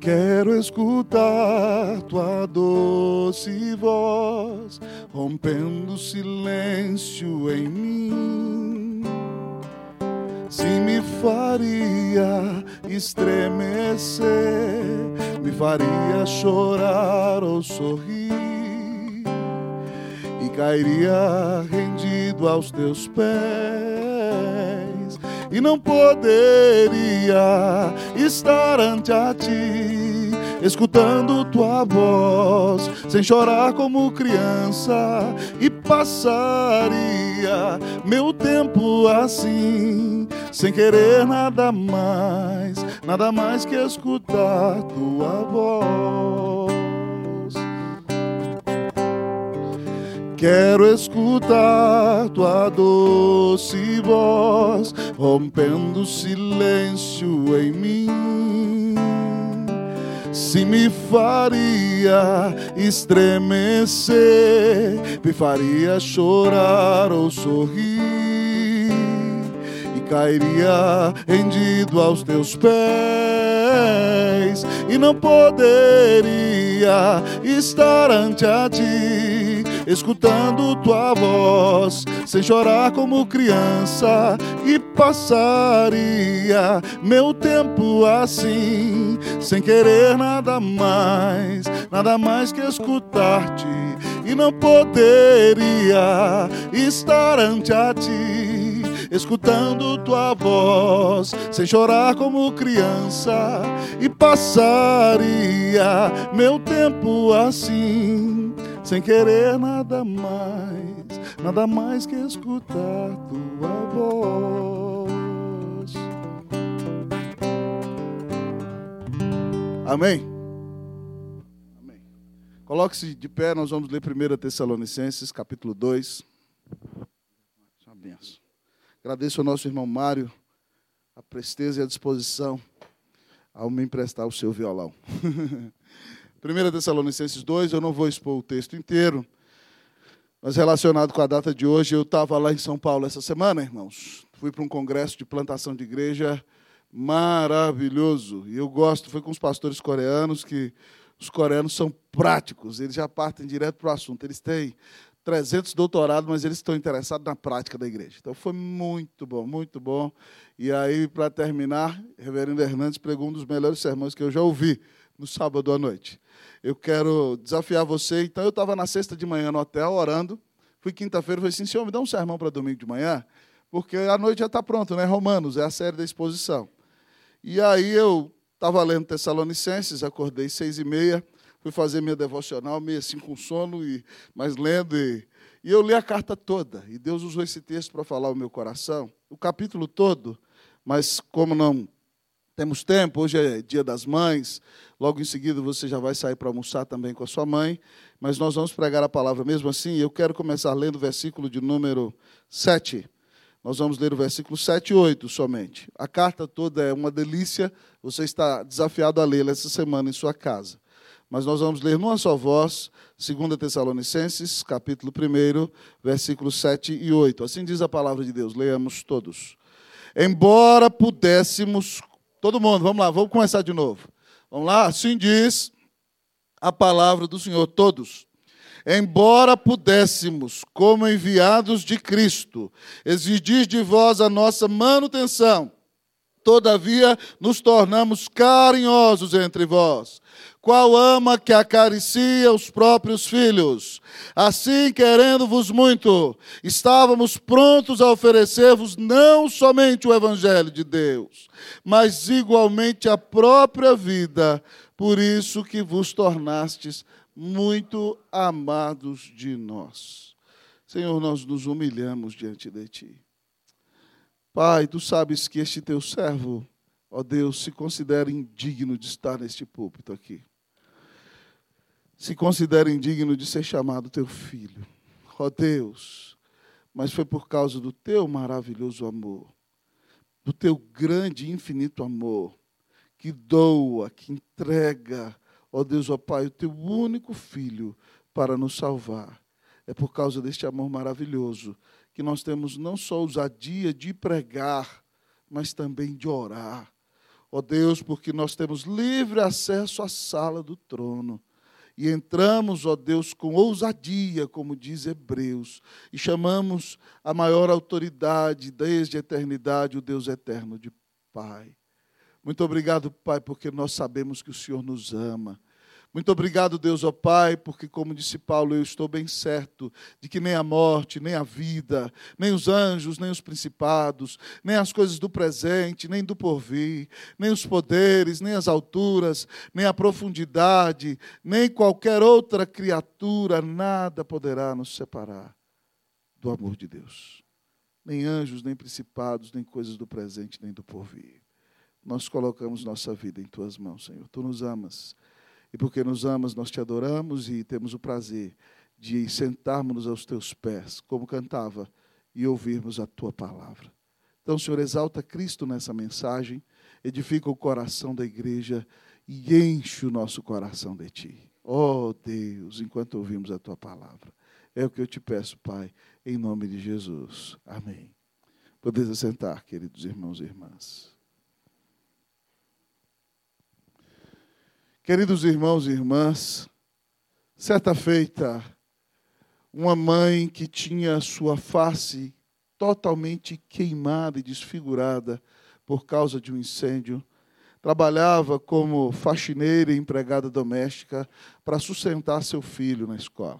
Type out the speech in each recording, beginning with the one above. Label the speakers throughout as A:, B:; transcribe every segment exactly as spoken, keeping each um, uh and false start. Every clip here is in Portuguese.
A: Quero escutar tua doce voz, rompendo o silêncio em mim. Se me faria estremecer, me faria chorar ou sorrir, e cairia rendido aos teus pés, e não poderia estar ante a ti, escutando tua voz, sem chorar como criança, e passaria meu tempo assim, sem querer nada mais, nada mais que escutar tua voz. Quero escutar tua doce voz, rompendo o silêncio em mim. Se me faria estremecer, me faria chorar ou sorrir, e cairia rendido aos teus pés, e não poderia estar ante a ti, escutando tua voz, sem chorar como criança, e passaria meu tempo assim, sem querer nada mais, nada mais que escutar-te, e não poderia estar ante a ti, escutando tua voz, sem chorar como criança, e passaria meu tempo assim, sem querer nada mais, nada mais que escutar tua voz. Amém? Amém. Coloque-se de pé, nós vamos ler primeira Tessalonicenses, capítulo dois. Uma benção. Agradeço ao nosso irmão Mário a presteza e a disposição ao me emprestar o seu violão. primeira Tessalonicenses dois, eu não vou expor o texto inteiro, mas relacionado com a data de hoje, eu estava lá em São Paulo essa semana, irmãos. Fui para um congresso de plantação de igreja maravilhoso. E eu gosto, foi com os pastores coreanos, que os coreanos são práticos, eles já partem direto para o assunto. Eles têm trezentos doutorados, mas eles estão interessados na prática da igreja. Então, foi muito bom, muito bom. E aí, para terminar, o reverendo Hernandes pregou um dos melhores sermões que eu já ouvi no sábado à noite. Eu quero desafiar você. Então, eu estava na sexta de manhã no hotel, orando. Fui quinta-feira e falei assim, Senhor, me dá um sermão para domingo de manhã, porque a noite já está pronto, né? Romanos, é a série da exposição. E aí, eu estava lendo Tessalonicenses, acordei seis e meia, fui fazer minha devocional, meio assim com sono, e, mas lendo. E, e eu li a carta toda. E Deus usou esse texto para falar ao meu coração. O capítulo todo, mas como não temos tempo, hoje é dia das mães, logo em seguida você já vai sair para almoçar também com a sua mãe, mas nós vamos pregar a palavra mesmo assim. Eu quero começar lendo o versículo de número sete. Nós vamos ler o versículo sete e oito somente. A carta toda é uma delícia, você está desafiado a lê-la essa semana em sua casa. Mas nós vamos ler numa só voz, segunda Tessalonicenses, capítulo um, versículos sete e oito. Assim diz a palavra de Deus, leamos todos. Embora pudéssemos... Todo mundo, vamos lá, vamos começar de novo. Vamos lá, assim diz a palavra do Senhor, todos. Embora pudéssemos, como enviados de Cristo, exigir de vós a nossa manutenção, todavia nos tornamos carinhosos entre vós. Qual ama que acaricia os próprios filhos? Assim, querendo-vos muito, estávamos prontos a oferecer-vos não somente o Evangelho de Deus, mas igualmente a própria vida, por isso que vos tornastes muito amados de nós. Senhor, nós nos humilhamos diante de Ti. Pai, Tu sabes que este Teu servo, ó Deus, se considera indigno de estar neste púlpito aqui. Se considera indigno de ser chamado Teu filho. Ó Deus, mas foi por causa do Teu maravilhoso amor, do Teu grande e infinito amor, que doa, que entrega, ó Deus, ó Pai, o Teu único Filho para nos salvar. É por causa deste amor maravilhoso que nós temos não só ousadia de pregar, mas também de orar. Ó Deus, porque nós temos livre acesso à sala do trono. E entramos, ó Deus, com ousadia, como diz Hebreus, e chamamos a maior autoridade desde a eternidade, o Deus eterno de Pai. Muito obrigado, Pai, porque nós sabemos que o Senhor nos ama. Muito obrigado, Deus, ó Pai, porque, como disse Paulo, eu estou bem certo de que nem a morte, nem a vida, nem os anjos, nem os principados, nem as coisas do presente, nem do porvir, nem os poderes, nem as alturas, nem a profundidade, nem qualquer outra criatura, nada poderá nos separar do amor de Deus. Nem anjos, nem principados, nem coisas do presente, nem do porvir. Nós colocamos nossa vida em Tuas mãos, Senhor. Tu nos amas. E porque nos amas, nós Te adoramos e temos o prazer de sentarmos aos Teus pés, como cantava, e ouvirmos a Tua palavra. Então, Senhor, exalta Cristo nessa mensagem, edifica o coração da igreja e enche o nosso coração de Ti. Oh, Deus, enquanto ouvimos a Tua palavra. É o que eu Te peço, Pai, em nome de Jesus. Amém. Podeis assentar, queridos irmãos e irmãs. Queridos irmãos e irmãs, certa feita, uma mãe que tinha sua face totalmente queimada e desfigurada por causa de um incêndio, trabalhava como faxineira e empregada doméstica para sustentar seu filho na escola.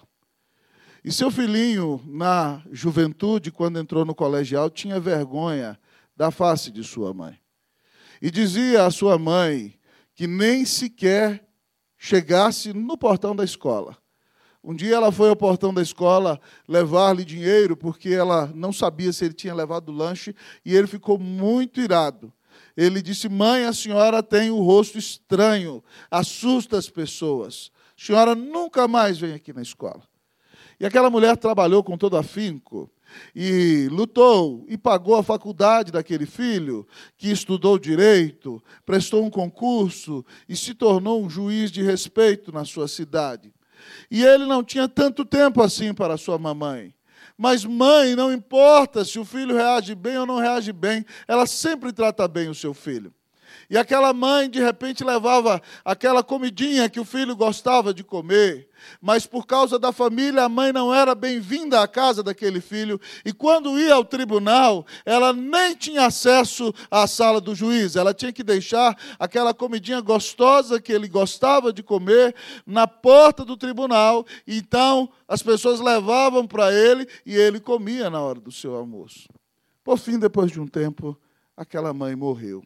A: E seu filhinho, na juventude, quando entrou no colegial, tinha vergonha da face de sua mãe. E dizia à sua mãe que nem sequer chegasse no portão da escola. Um dia ela foi ao portão da escola levar-lhe dinheiro, porque ela não sabia se ele tinha levado o lanche, e ele ficou muito irado. Ele disse: mãe, a senhora tem o rosto estranho, assusta as pessoas. A senhora nunca mais vem aqui na escola. E aquela mulher trabalhou com todo afinco, e lutou e pagou a faculdade daquele filho, que estudou direito, prestou um concurso e se tornou um juiz de respeito na sua cidade. E ele não tinha tanto tempo assim para sua mamãe. Mas mãe, não importa se o filho reage bem ou não reage bem, ela sempre trata bem o seu filho. E aquela mãe, de repente, levava aquela comidinha que o filho gostava de comer, mas por causa da família, a mãe não era bem-vinda à casa daquele filho, e quando ia ao tribunal, ela nem tinha acesso à sala do juiz, ela tinha que deixar aquela comidinha gostosa que ele gostava de comer na porta do tribunal, então as pessoas levavam para ele e ele comia na hora do seu almoço. Por fim, depois de um tempo, aquela mãe morreu.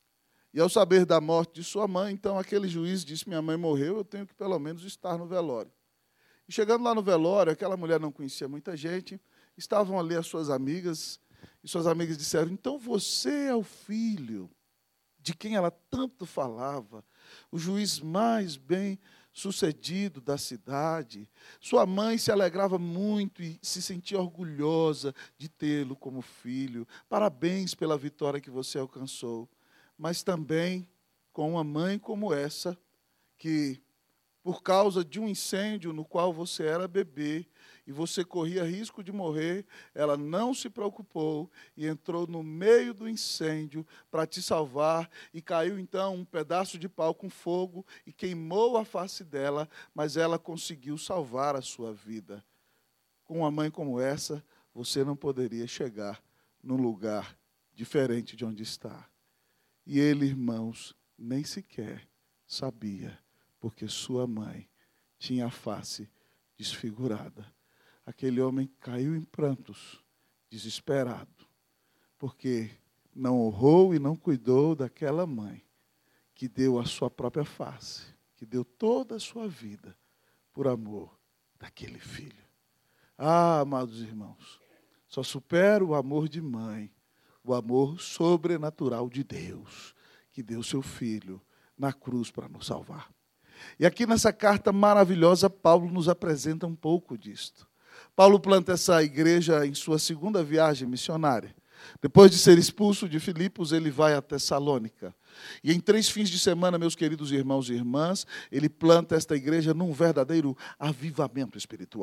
A: E ao saber da morte de sua mãe, então aquele juiz disse: minha mãe morreu, eu tenho que pelo menos estar no velório. E chegando lá no velório, aquela mulher não conhecia muita gente, estavam ali as suas amigas, e suas amigas disseram: então você é o filho de quem ela tanto falava, o juiz mais bem sucedido da cidade. Sua mãe se alegrava muito e se sentia orgulhosa de tê-lo como filho. Parabéns pela vitória que você alcançou. Mas também com uma mãe como essa, que por causa de um incêndio no qual você era bebê e você corria risco de morrer, ela não se preocupou e entrou no meio do incêndio para te salvar, e caiu então um pedaço de pau com fogo e queimou a face dela, mas ela conseguiu salvar a sua vida. Com uma mãe como essa, você não poderia chegar num lugar diferente de onde está. E ele, irmãos, nem sequer sabia, porque sua mãe tinha a face desfigurada. Aquele homem caiu em prantos, desesperado, porque não honrou e não cuidou daquela mãe que deu a sua própria face, que deu toda a sua vida por amor daquele filho. Ah, amados irmãos, só supera o amor de mãe o amor sobrenatural de Deus, que deu seu Filho na cruz para nos salvar. E aqui nessa carta maravilhosa, Paulo nos apresenta um pouco disto. Paulo planta essa igreja em sua segunda viagem missionária. Depois de ser expulso de Filipos, ele vai a Tessalônica. E em três fins de semana, meus queridos irmãos e irmãs, ele planta esta igreja num verdadeiro avivamento espiritual.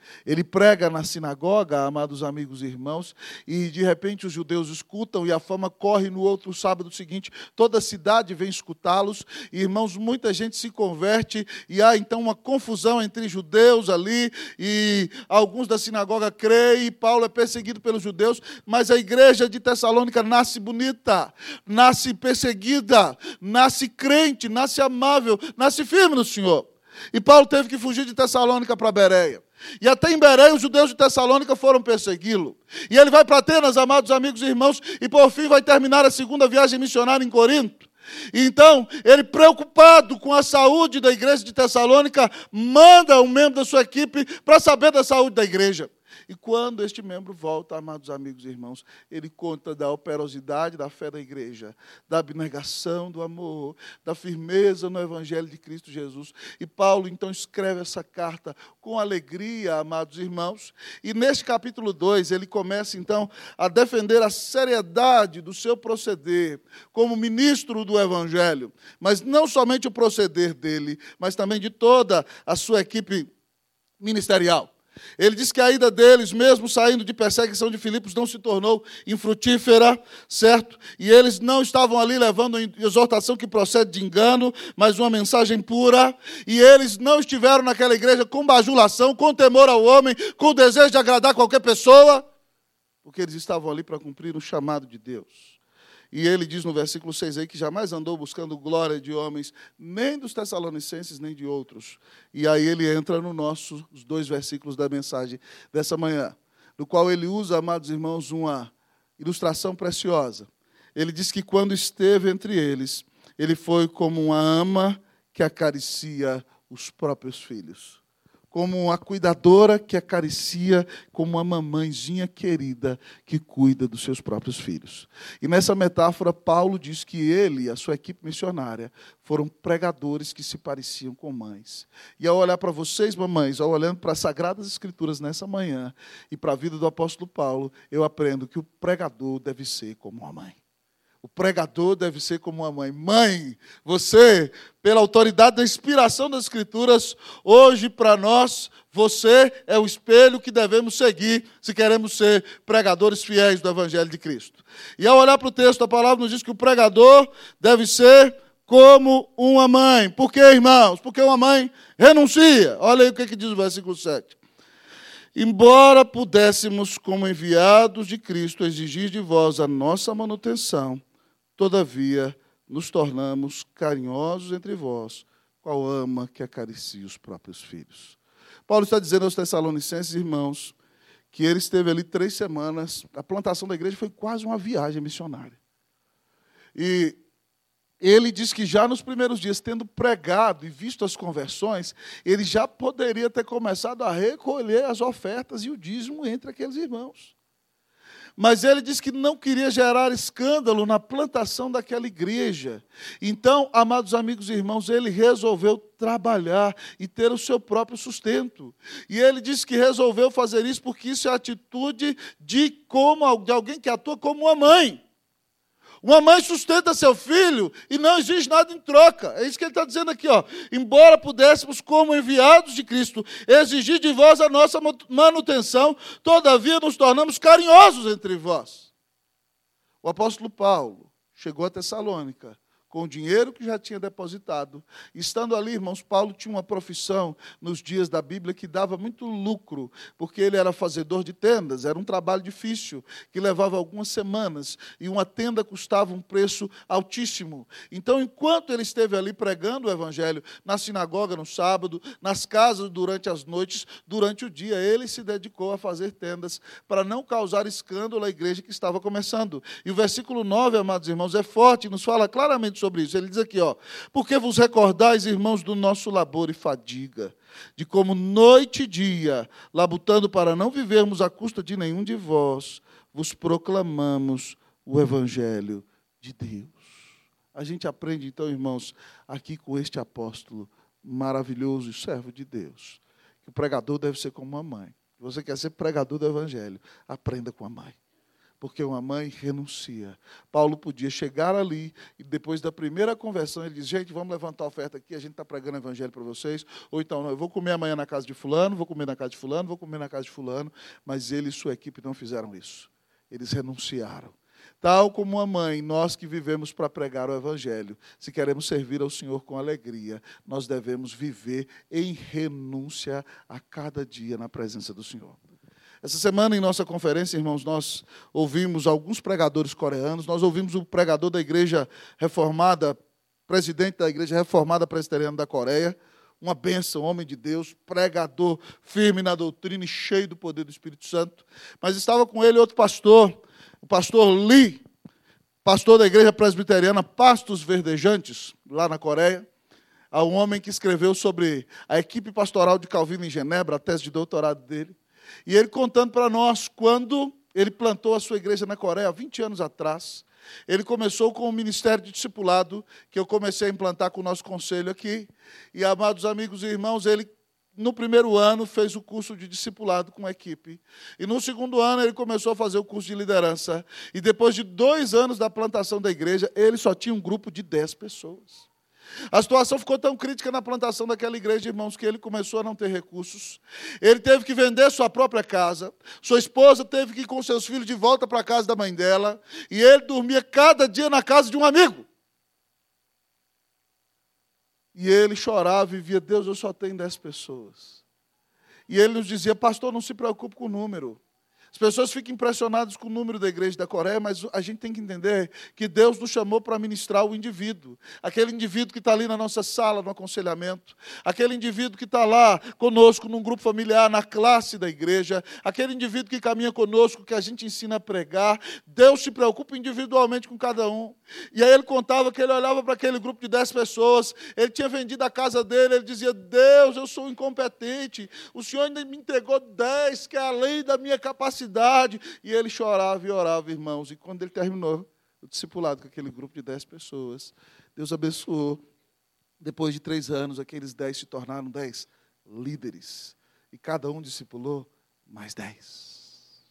A: Ele prega na sinagoga, amados amigos e irmãos, e de repente os judeus escutam e a fama corre no outro sábado seguinte. Toda a cidade vem escutá-los. E, irmãos, muita gente se converte e há então uma confusão entre judeus ali e alguns da sinagoga creem e Paulo é perseguido pelos judeus, mas a igreja de Tessalônica nasce bonita, nasce perseguida, nasce crente, nasce amável, nasce firme no Senhor. E Paulo teve que fugir de Tessalônica para Bereia. E até em Bereia, os judeus de Tessalônica foram persegui-lo. E ele vai para Atenas, amados amigos e irmãos, e por fim vai terminar a segunda viagem missionária em Corinto. E então, ele preocupado com a saúde da igreja de Tessalônica, manda um membro da sua equipe para saber da saúde da igreja. E quando este membro volta, amados amigos e irmãos, ele conta da operosidade da fé da igreja, da abnegação do amor, da firmeza no Evangelho de Cristo Jesus. E Paulo, então, escreve essa carta com alegria, amados irmãos. E neste capítulo dois, ele começa, então, a defender a seriedade do seu proceder como ministro do Evangelho. Mas não somente o proceder dele, mas também de toda a sua equipe ministerial. Ele diz que a ida deles, mesmo saindo de perseguição de Filipos, não se tornou infrutífera, certo? E eles não estavam ali levando exortação que procede de engano, mas uma mensagem pura. E eles não estiveram naquela igreja com bajulação, com temor ao homem, com o desejo de agradar qualquer pessoa, porque eles estavam ali para cumprir o chamado de Deus. E ele diz no versículo seis aí que jamais andou buscando glória de homens, nem dos tessalonicenses, nem de outros. E aí ele entra no nosso, os dois versículos da mensagem dessa manhã, no qual ele usa, amados irmãos, uma ilustração preciosa. Ele diz que quando esteve entre eles, ele foi como uma ama que acaricia os próprios filhos. Como uma cuidadora que acaricia, como uma mamãezinha querida que cuida dos seus próprios filhos. E nessa metáfora, Paulo diz que ele e a sua equipe missionária foram pregadores que se pareciam com mães. E ao olhar para vocês, mamães, ao olhando para as Sagradas Escrituras nessa manhã e para a vida do apóstolo Paulo, eu aprendo que o pregador deve ser como uma mãe. O pregador deve ser como uma mãe. Mãe, você, pela autoridade da inspiração das Escrituras, hoje para nós, você é o espelho que devemos seguir se queremos ser pregadores fiéis do Evangelho de Cristo. E ao olhar para o texto, a palavra nos diz que o pregador deve ser como uma mãe. Por quê, irmãos? Porque uma mãe renuncia. Olha aí o que diz o versículo sete. Embora pudéssemos, como enviados de Cristo, exigir de vós a nossa manutenção, todavia, nos tornamos carinhosos entre vós, qual ama que acaricia os próprios filhos. Paulo está dizendo aos tessalonicenses, irmãos, que ele esteve ali três semanas, a plantação da igreja foi quase uma viagem missionária. E ele diz que já nos primeiros dias, tendo pregado e visto as conversões, ele já poderia ter começado a recolher as ofertas e o dízimo entre aqueles irmãos. Mas ele disse que não queria gerar escândalo na plantação daquela igreja. Então, amados amigos e irmãos, ele resolveu trabalhar e ter o seu próprio sustento. E ele disse que resolveu fazer isso porque isso é a atitude de, como, de alguém que atua como uma mãe. Uma mãe sustenta seu filho e não exige nada em troca. É isso que ele está dizendo aqui. Ó. Embora pudéssemos, como enviados de Cristo, exigir de vós a nossa manutenção, todavia nos tornamos carinhosos entre vós. O apóstolo Paulo chegou a Tessalônica com o dinheiro que já tinha depositado. Estando ali, irmãos, Paulo tinha uma profissão nos dias da Bíblia que dava muito lucro, porque ele era fazedor de tendas, era um trabalho difícil, que levava algumas semanas, e uma tenda custava um preço altíssimo. Então, enquanto ele esteve ali pregando o Evangelho, na sinagoga no sábado, nas casas durante as noites, durante o dia, ele se dedicou a fazer tendas, para não causar escândalo à igreja que estava começando. E o versículo nove, amados irmãos, é forte, nos fala claramente sobre isso. Ele diz aqui, ó, porque vos recordais, irmãos, do nosso labor e fadiga, de como noite e dia, labutando para não vivermos à custa de nenhum de vós, vos proclamamos o Evangelho de Deus. A gente aprende, então, irmãos, aqui com este apóstolo maravilhoso e servo de Deus, que o pregador deve ser como uma mãe. Se você quer ser pregador do Evangelho, aprenda com a mãe. Porque uma mãe renuncia. Paulo podia chegar ali e depois da primeira conversão ele diz, gente, vamos levantar a oferta aqui, a gente está pregando o evangelho para vocês. Ou então, não, eu vou comer amanhã na casa de fulano, vou comer na casa de fulano, vou comer na casa de fulano. Mas ele e sua equipe não fizeram isso. Eles renunciaram. Tal como uma mãe, nós que vivemos para pregar o evangelho, se queremos servir ao Senhor com alegria, nós devemos viver em renúncia a cada dia na presença do Senhor. Essa semana, em nossa conferência, irmãos, nós ouvimos alguns pregadores coreanos, nós ouvimos o pregador da Igreja Reformada, presidente da Igreja Reformada Presbiteriana da Coreia, uma bênção, homem de Deus, pregador firme na doutrina e cheio do poder do Espírito Santo. Mas estava com ele outro pastor, o pastor Lee, pastor da Igreja Presbiteriana Pastos Verdejantes, lá na Coreia, há um homem que escreveu sobre a equipe pastoral de Calvino em Genebra, a tese de doutorado dele, e ele contando para nós quando ele plantou a sua igreja na Coreia, há vinte anos atrás. Ele começou com o ministério de discipulado, que eu comecei a implantar com o nosso conselho aqui, e, amados amigos e irmãos, ele no primeiro ano, fez o curso de discipulado com a equipe. E no segundo ano, ele começou a fazer o curso de liderança. E depois de dois anos da plantação da igreja, ele só tinha um grupo de dez pessoas. A situação ficou tão crítica na plantação daquela igreja, irmãos, que ele começou a não ter recursos. Ele teve que vender sua própria casa. Sua esposa teve que ir com seus filhos de volta para a casa da mãe dela. E ele dormia cada dia na casa de um amigo. E ele chorava e via, Deus, eu só tenho dez pessoas. E ele nos dizia, pastor, não se preocupe com o número. As pessoas ficam impressionadas com o número da igreja da Coreia, mas a gente tem que entender que Deus nos chamou para ministrar o indivíduo. Aquele indivíduo que está ali na nossa sala, no aconselhamento. Aquele indivíduo que está lá conosco, num grupo familiar, na classe da igreja. Aquele indivíduo que caminha conosco, que a gente ensina a pregar. Deus se preocupa individualmente com cada um. E aí ele contava que ele olhava para aquele grupo de dez pessoas, ele tinha vendido a casa dele, ele dizia, Deus, eu sou incompetente, o Senhor ainda me entregou dez, que é além da minha capacidade. E ele chorava e orava, irmãos. E quando ele terminou o discipulado com aquele grupo de dez pessoas, Deus abençoou. Depois de três anos, aqueles dez se tornaram dez líderes. E cada um discipulou mais dez.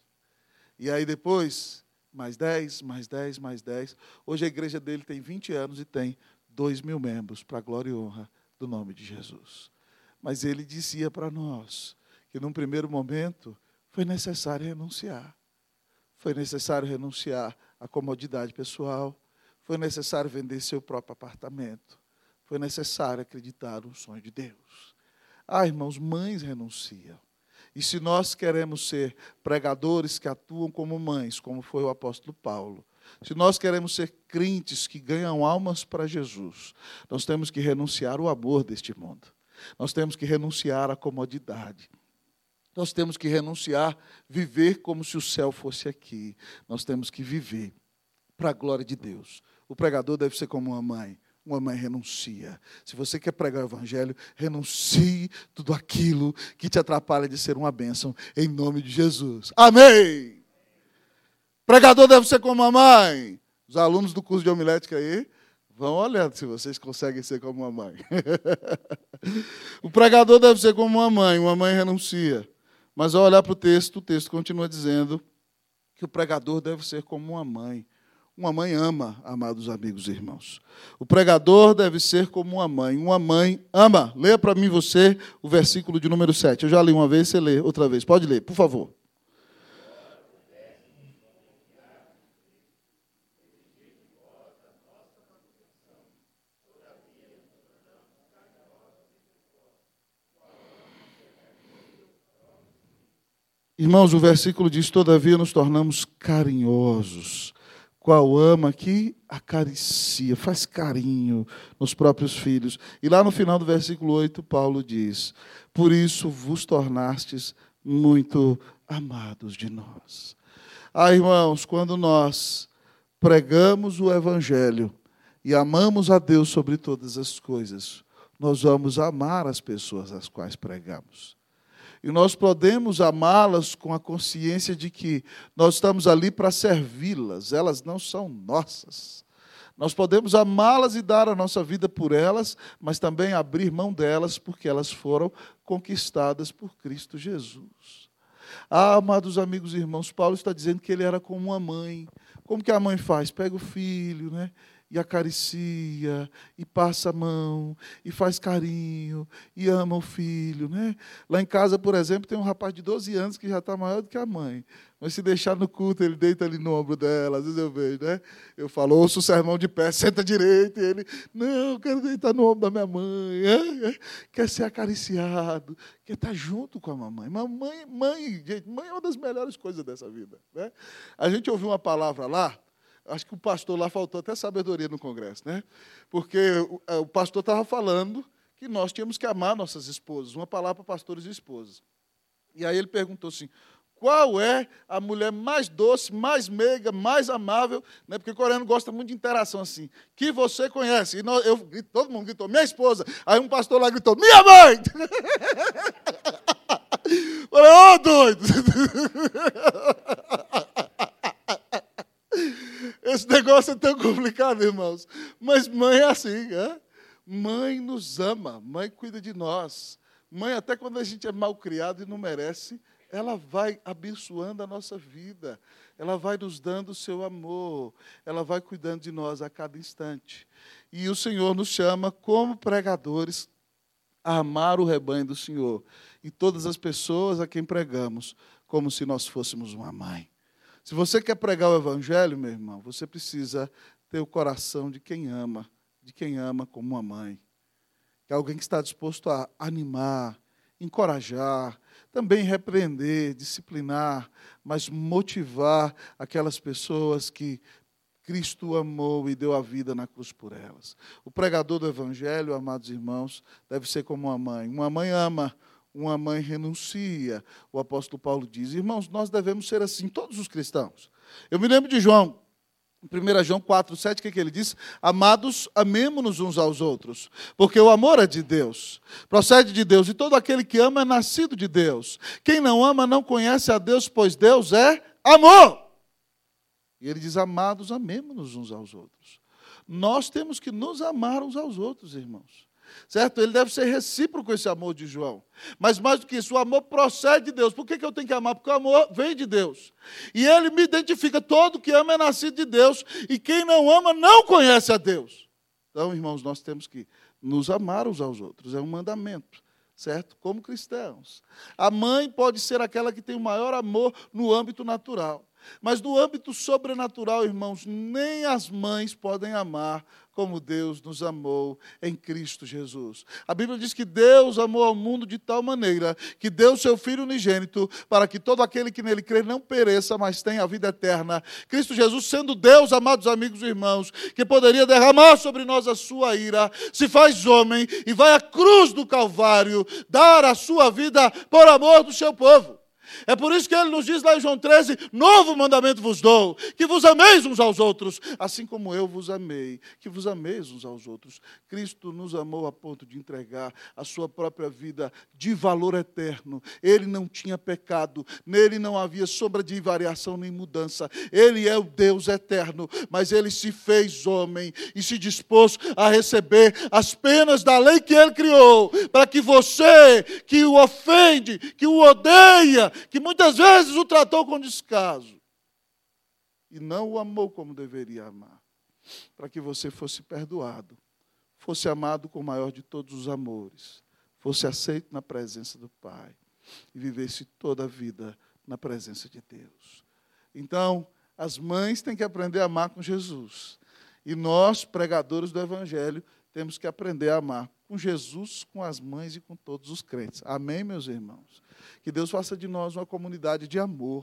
A: E aí depois, mais dez, mais dez, mais dez. Hoje a igreja dele tem vinte anos e tem dois mil membros, para a glória e honra do nome de Jesus. Mas ele dizia para nós que, num primeiro momento, foi necessário renunciar. Foi necessário renunciar à comodidade pessoal. Foi necessário vender seu próprio apartamento. Foi necessário acreditar no sonho de Deus. Ah, irmãos, mães renunciam. E se nós queremos ser pregadores que atuam como mães, como foi o apóstolo Paulo, se nós queremos ser crentes que ganham almas para Jesus, nós temos que renunciar ao amor deste mundo. Nós temos que renunciar à comodidade. Nós temos que renunciar, viver como se o céu fosse aqui. Nós temos que viver para a glória de Deus. O pregador deve ser como uma mãe. Uma mãe renuncia. Se você quer pregar o evangelho, renuncie tudo aquilo que te atrapalha de ser uma bênção, em nome de Jesus. Amém! Pregador deve ser como uma mãe. Os alunos do curso de homilética aí, vão olhando se vocês conseguem ser como uma mãe. O pregador deve ser como uma mãe. Uma mãe renuncia. Mas ao olhar para o texto, o texto continua dizendo que o pregador deve ser como uma mãe. Uma mãe ama, amados amigos e irmãos. O pregador deve ser como uma mãe. Uma mãe ama. Leia para mim você o versículo de número sete. Eu já li uma vez, você lê outra vez. Pode ler, por favor. Irmãos, o versículo diz, todavia nos tornamos carinhosos. Qual ama que acaricia, faz carinho nos próprios filhos. E lá no final do versículo oito, Paulo diz, por isso vos tornastes muito amados de nós. Ah, irmãos, quando nós pregamos o evangelho e amamos a Deus sobre todas as coisas, nós vamos amar as pessoas às quais pregamos. E nós podemos amá-las com a consciência de que nós estamos ali para servi-las, elas não são nossas. Nós podemos amá-las e dar a nossa vida por elas, mas também abrir mão delas, porque elas foram conquistadas por Cristo Jesus. Ah, amados amigos e irmãos, Paulo está dizendo que ele era como uma mãe. Como que a mãe faz? Pega o filho, né? E acaricia, e passa a mão, e faz carinho, e ama o filho, né? Lá em casa, por exemplo, tem um rapaz de doze anos que já está maior do que a mãe. Mas se deixar no culto, ele deita ali no ombro dela, às vezes eu vejo, né? Eu falo, ouço o sermão de pé, senta direito, e ele, não, eu quero deitar no ombro da minha mãe, é? Quer ser acariciado, quer estar junto com a mamãe. Mamãe, mãe, gente, mãe é uma das melhores coisas dessa vida, né? A gente ouviu uma palavra lá, acho que o pastor lá faltou até sabedoria no congresso, né? Porque o, o pastor estava falando que nós tínhamos que amar nossas esposas, uma palavra para pastores e esposas. E aí ele perguntou assim, qual é a mulher mais doce, mais meiga, mais amável, né? Porque o coreano gosta muito de interação assim, que você conhece. E nós, eu, todo mundo gritou, minha esposa. Aí um pastor lá gritou, minha mãe! Falei, ô, oh, doido! Esse negócio é tão complicado, irmãos. Mas mãe é assim, né? Mãe nos ama, mãe cuida de nós. Mãe, até quando a gente é mal criado e não merece, ela vai abençoando a nossa vida. Ela vai nos dando o seu amor. Ela vai cuidando de nós a cada instante. E o Senhor nos chama, como pregadores, a amar o rebanho do Senhor. E todas as pessoas a quem pregamos, como se nós fôssemos uma mãe. Se você quer pregar o Evangelho, meu irmão, você precisa ter o coração de quem ama, de quem ama como uma mãe. Que é alguém que está disposto a animar, encorajar, também repreender, disciplinar, mas motivar aquelas pessoas que Cristo amou e deu a vida na cruz por elas. O pregador do Evangelho, amados irmãos, deve ser como uma mãe. Uma mãe ama, uma mãe renuncia. O apóstolo Paulo diz, irmãos, nós devemos ser assim, todos os cristãos. Eu me lembro de João, em primeira João quatro, sete, o que, que ele diz? Amados, amemo-nos uns aos outros, porque o amor é de Deus, procede de Deus, e todo aquele que ama é nascido de Deus. Quem não ama não conhece a Deus, pois Deus é amor. E ele diz, amados, amemo-nos uns aos outros. Nós temos que nos amar uns aos outros, irmãos. Certo? Ele deve ser recíproco esse amor de João. Mas mais do que isso, o amor procede de Deus. Por que que eu tenho que amar? Porque o amor vem de Deus. E ele me identifica, todo que ama é nascido de Deus. E quem não ama não conhece a Deus. Então, irmãos, nós temos que nos amar uns aos outros. É um mandamento, certo? Como cristãos. A mãe pode ser aquela que tem o maior amor no âmbito natural. Mas no âmbito sobrenatural, irmãos, nem as mães podem amar como Deus nos amou em Cristo Jesus. A Bíblia diz que Deus amou ao mundo de tal maneira que deu seu Filho unigênito para que todo aquele que nele crê não pereça, mas tenha a vida eterna. Cristo Jesus, sendo Deus, amados amigos e irmãos, que poderia derramar sobre nós a sua ira, se faz homem e vai à cruz do Calvário dar a sua vida por amor do seu povo. É por isso que ele nos diz lá em João treze, novo mandamento vos dou, que vos ameis uns aos outros, assim como eu vos amei, que vos ameis uns aos outros. Cristo nos amou a ponto de entregar a sua própria vida de valor eterno. Ele não tinha pecado, nele não havia sombra de variação nem mudança. Ele é o Deus eterno, mas ele se fez homem e se dispôs a receber as penas da lei que ele criou, para que você, que o ofende, que o odeia, que muitas vezes o tratou com descaso e não o amou como deveria amar, para que você fosse perdoado, fosse amado com o maior de todos os amores, fosse aceito na presença do Pai e vivesse toda a vida na presença de Deus. Então, as mães têm que aprender a amar com Jesus e nós, pregadores do Evangelho, temos que aprender a amar com Jesus, com as mães e com todos os crentes. Amém, meus irmãos? Que Deus faça de nós uma comunidade de amor.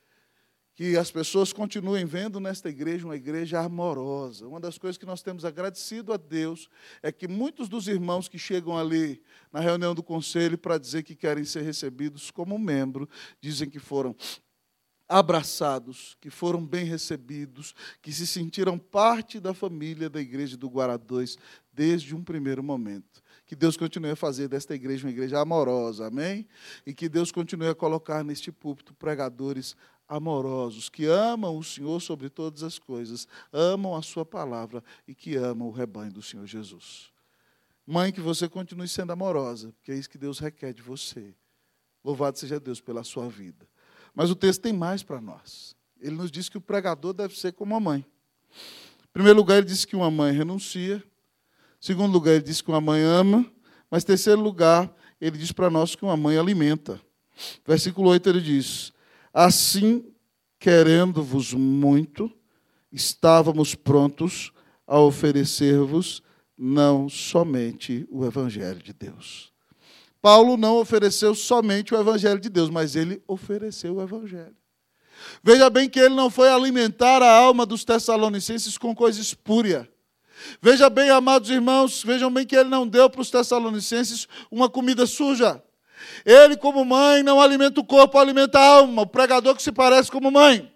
A: Que as pessoas continuem vendo nesta igreja uma igreja amorosa. Uma das coisas que nós temos agradecido a Deus é que muitos dos irmãos que chegam ali na reunião do conselho para dizer que querem ser recebidos como membro, dizem que foram abraçados, que foram bem recebidos, que se sentiram parte da família da igreja do Guará dois desde um primeiro momento. Que Deus continue a fazer desta igreja uma igreja amorosa, amém? E que Deus continue a colocar neste púlpito pregadores amorosos, que amam o Senhor sobre todas as coisas, amam a sua palavra e que amam o rebanho do Senhor Jesus. Mãe, que você continue sendo amorosa, porque é isso que Deus requer de você. Louvado seja Deus pela sua vida. Mas o texto tem mais para nós. Ele nos diz que o pregador deve ser como a mãe. Em primeiro lugar, ele diz que uma mãe renuncia. Em segundo lugar, ele diz que uma mãe ama. Mas em terceiro lugar, ele diz para nós que uma mãe alimenta. Versículo oito, ele diz: assim, querendo-vos muito, estávamos prontos a oferecer-vos não somente o Evangelho de Deus. Paulo não ofereceu somente o Evangelho de Deus, mas ele ofereceu o Evangelho. Veja bem que ele não foi alimentar a alma dos tessalonicenses com coisa espúria. Veja bem, amados irmãos, vejam bem que ele não deu para os tessalonicenses uma comida suja. Ele, como mãe, não alimenta o corpo, alimenta a alma, o pregador que se parece como mãe.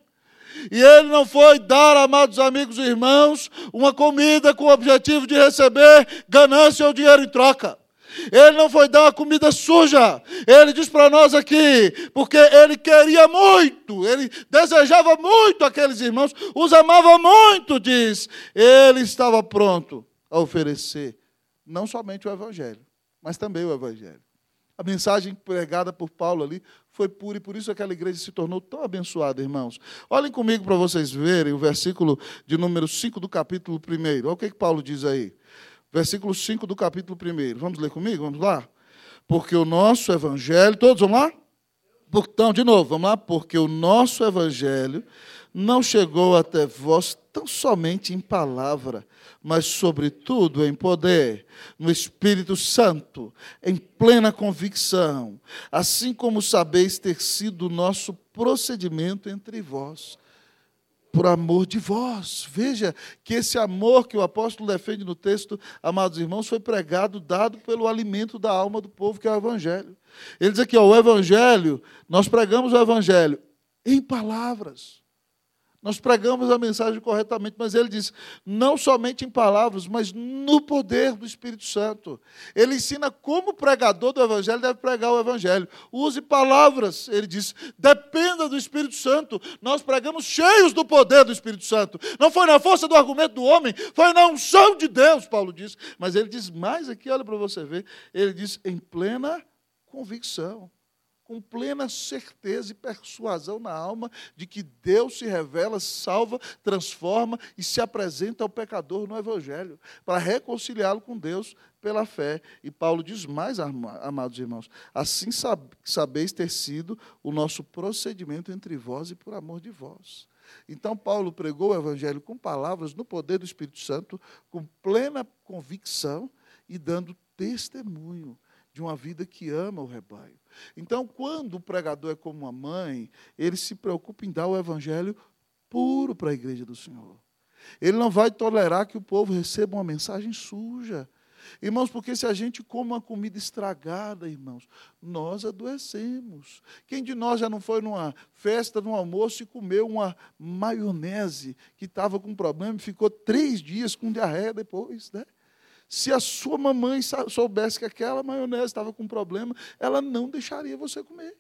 A: E ele não foi dar, amados amigos e irmãos, uma comida com o objetivo de receber ganância ou dinheiro em troca. Ele não foi dar uma comida suja. Ele diz para nós aqui, porque ele queria muito, ele desejava muito aqueles irmãos, os amava muito, diz. Ele estava pronto a oferecer não somente o Evangelho, mas também o Evangelho. A mensagem pregada por Paulo ali foi pura e por isso aquela igreja se tornou tão abençoada, irmãos. Olhem comigo para vocês verem o versículo de número cinco do capítulo primeiro. Olha o que, que Paulo diz aí. Versículo cinco do capítulo primeiro. Vamos ler comigo? Vamos lá? Porque o nosso evangelho... Todos vamos lá? Então, de novo, vamos lá? Porque o nosso evangelho não chegou até vós tão somente em palavra, mas, sobretudo, em poder, no Espírito Santo, em plena convicção, assim como sabeis ter sido o nosso procedimento entre vós, por amor de vós. Veja que esse amor que o apóstolo defende no texto, amados irmãos, foi pregado, dado pelo alimento da alma do povo, que é o Evangelho. Ele diz aqui, ó, o Evangelho, nós pregamos o Evangelho em palavras. Nós pregamos a mensagem corretamente, mas ele diz, não somente em palavras, mas no poder do Espírito Santo. Ele ensina como o pregador do Evangelho deve pregar o Evangelho. Use palavras, ele diz, dependa do Espírito Santo. Nós pregamos cheios do poder do Espírito Santo. Não foi na força do argumento do homem, foi na unção de Deus, Paulo diz. Mas ele diz mais aqui, olha para você ver, ele diz em plena convicção, com plena certeza e persuasão na alma de que Deus se revela, salva, transforma e se apresenta ao pecador no Evangelho, para reconciliá-lo com Deus pela fé. E Paulo diz mais, amados irmãos, assim sabeis ter sido o nosso procedimento entre vós e por amor de vós. Então, Paulo pregou o Evangelho com palavras, no poder do Espírito Santo, com plena convicção e dando testemunho de uma vida que ama o rebanho. Então, quando o pregador é como uma mãe, ele se preocupa em dar o Evangelho puro para a igreja do Senhor. Ele não vai tolerar que o povo receba uma mensagem suja. Irmãos, porque se a gente come uma comida estragada, irmãos, nós adoecemos. Quem de nós já não foi numa festa, num almoço, e comeu uma maionese que estava com problema e ficou três dias com diarreia depois, né? Se a sua mamãe soubesse que aquela maionese estava com problema, ela não deixaria você comer.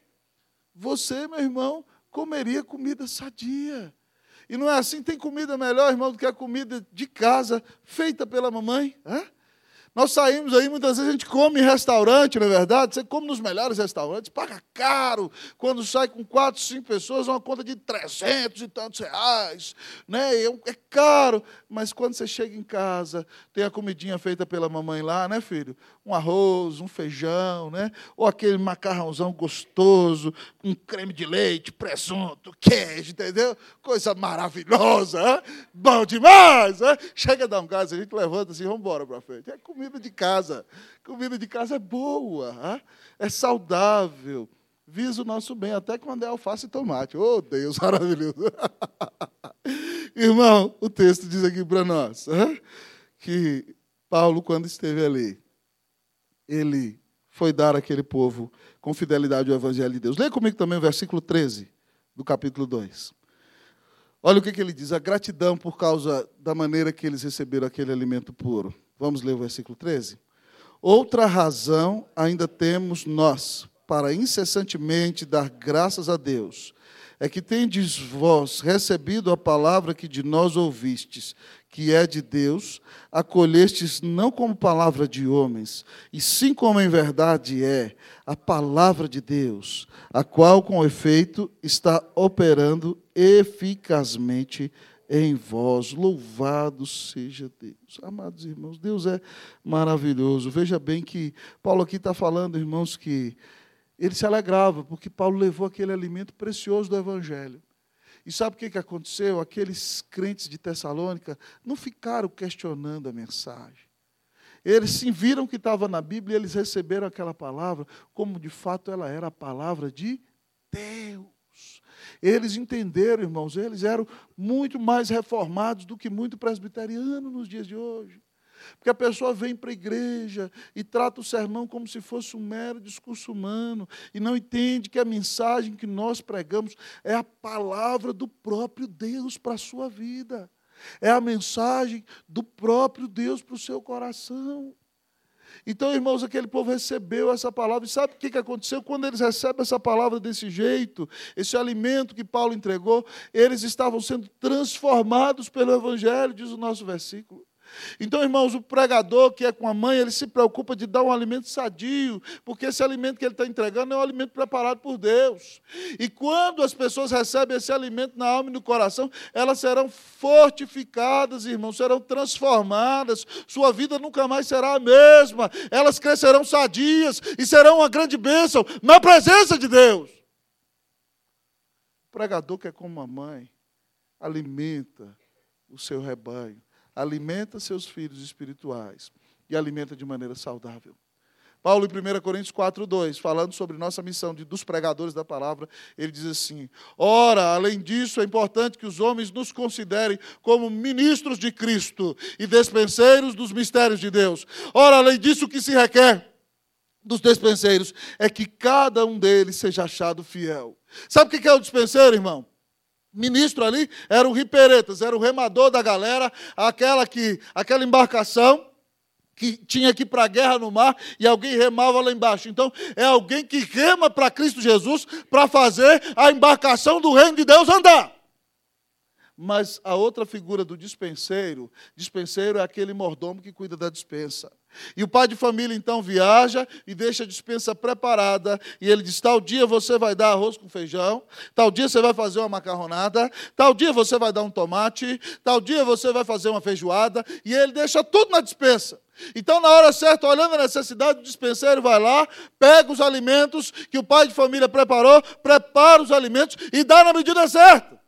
A: Você, meu irmão, comeria comida sadia. E não é assim? Tem comida melhor, irmão, do que a comida de casa, feita pela mamãe? Hã? Nós saímos aí, muitas vezes a gente come em restaurante, não é verdade? Você come nos melhores restaurantes, paga caro. Quando sai com quatro, cinco pessoas, uma conta de trezentos e tantos reais. Né? É caro. Mas quando você chega em casa, tem a comidinha feita pela mamãe lá, né, filho? Um arroz, um feijão, né? Ou aquele macarrãozão gostoso, com creme de leite, presunto, queijo, entendeu? Coisa maravilhosa, hein? Bom demais. Hein? Chega a dar um gás, a gente levanta assim, vamos embora para frente. É comida de casa. Comida de casa é boa, hein? É saudável, visa o nosso bem, até quando é alface e tomate. Oh, Deus, maravilhoso. Irmão, o texto diz aqui para nós, hein? Que Paulo, quando esteve ali, ele foi dar àquele povo com fidelidade o Evangelho de Deus. Leia comigo também o versículo treze do capítulo dois. Olha o que, que ele diz, a gratidão por causa da maneira que eles receberam aquele alimento puro. Vamos ler o versículo treze? Outra razão ainda temos nós, para incessantemente dar graças a Deus, é que tendes vós recebido a palavra que de nós ouvistes, que é de Deus, acolhestes não como palavra de homens, e sim como em verdade é a palavra de Deus, a qual, com efeito, está operando eficazmente em vós. Louvado seja Deus. Amados irmãos, Deus é maravilhoso. Veja bem que Paulo aqui está falando, irmãos, que ele se alegrava, porque Paulo levou aquele alimento precioso do Evangelho. E sabe o que aconteceu? Aqueles crentes de Tessalônica não ficaram questionando a mensagem. Eles sim viram que estava na Bíblia e eles receberam aquela palavra como de fato ela era a palavra de Deus. Eles entenderam, irmãos, eles eram muito mais reformados do que muito presbiteriano nos dias de hoje. Porque a pessoa vem para a igreja e trata o sermão como se fosse um mero discurso humano e não entende que a mensagem que nós pregamos é a palavra do próprio Deus para a sua vida. É a mensagem do próprio Deus para o seu coração. Então, irmãos, aquele povo recebeu essa palavra. E sabe o que aconteceu? Quando eles recebem essa palavra desse jeito, esse alimento que Paulo entregou, eles estavam sendo transformados pelo Evangelho, diz o nosso versículo. Então, irmãos, o pregador que é com a mãe, ele se preocupa de dar um alimento sadio, porque esse alimento que ele está entregando é um alimento preparado por Deus. E quando as pessoas recebem esse alimento na alma e no coração, elas serão fortificadas, irmãos, serão transformadas, sua vida nunca mais será a mesma, elas crescerão sadias e serão uma grande bênção na presença de Deus. O pregador que é como uma mãe, alimenta o seu rebanho, alimenta seus filhos espirituais e alimenta de maneira saudável. Paulo, em primeira Coríntios quatro, dois, falando sobre nossa missão de, dos pregadores da palavra, ele diz assim: ora, além disso, é importante que os homens nos considerem como ministros de Cristo e despenseiros dos mistérios de Deus. Ora, além disso, o que se requer dos despenseiros é que cada um deles seja achado fiel. Sabe o que é o dispenseiro, irmão? Ministro ali era o riperetas, era o remador da galera, aquela, que, aquela embarcação que tinha que ir para a guerra no mar e alguém remava lá embaixo. Então, é alguém que rema para Cristo Jesus para fazer a embarcação do reino de Deus andar. Mas a outra figura do dispenseiro, dispenseiro é aquele mordomo que cuida da dispensa. E o pai de família, então, viaja e deixa a dispensa preparada. E ele diz, tal dia você vai dar arroz com feijão, tal dia você vai fazer uma macarronada, tal dia você vai dar um tomate, tal dia você vai fazer uma feijoada. E ele deixa tudo na dispensa. Então, na hora certa, olhando a necessidade, o dispenseiro vai lá, pega os alimentos que o pai de família preparou, prepara os alimentos e dá na medida certa.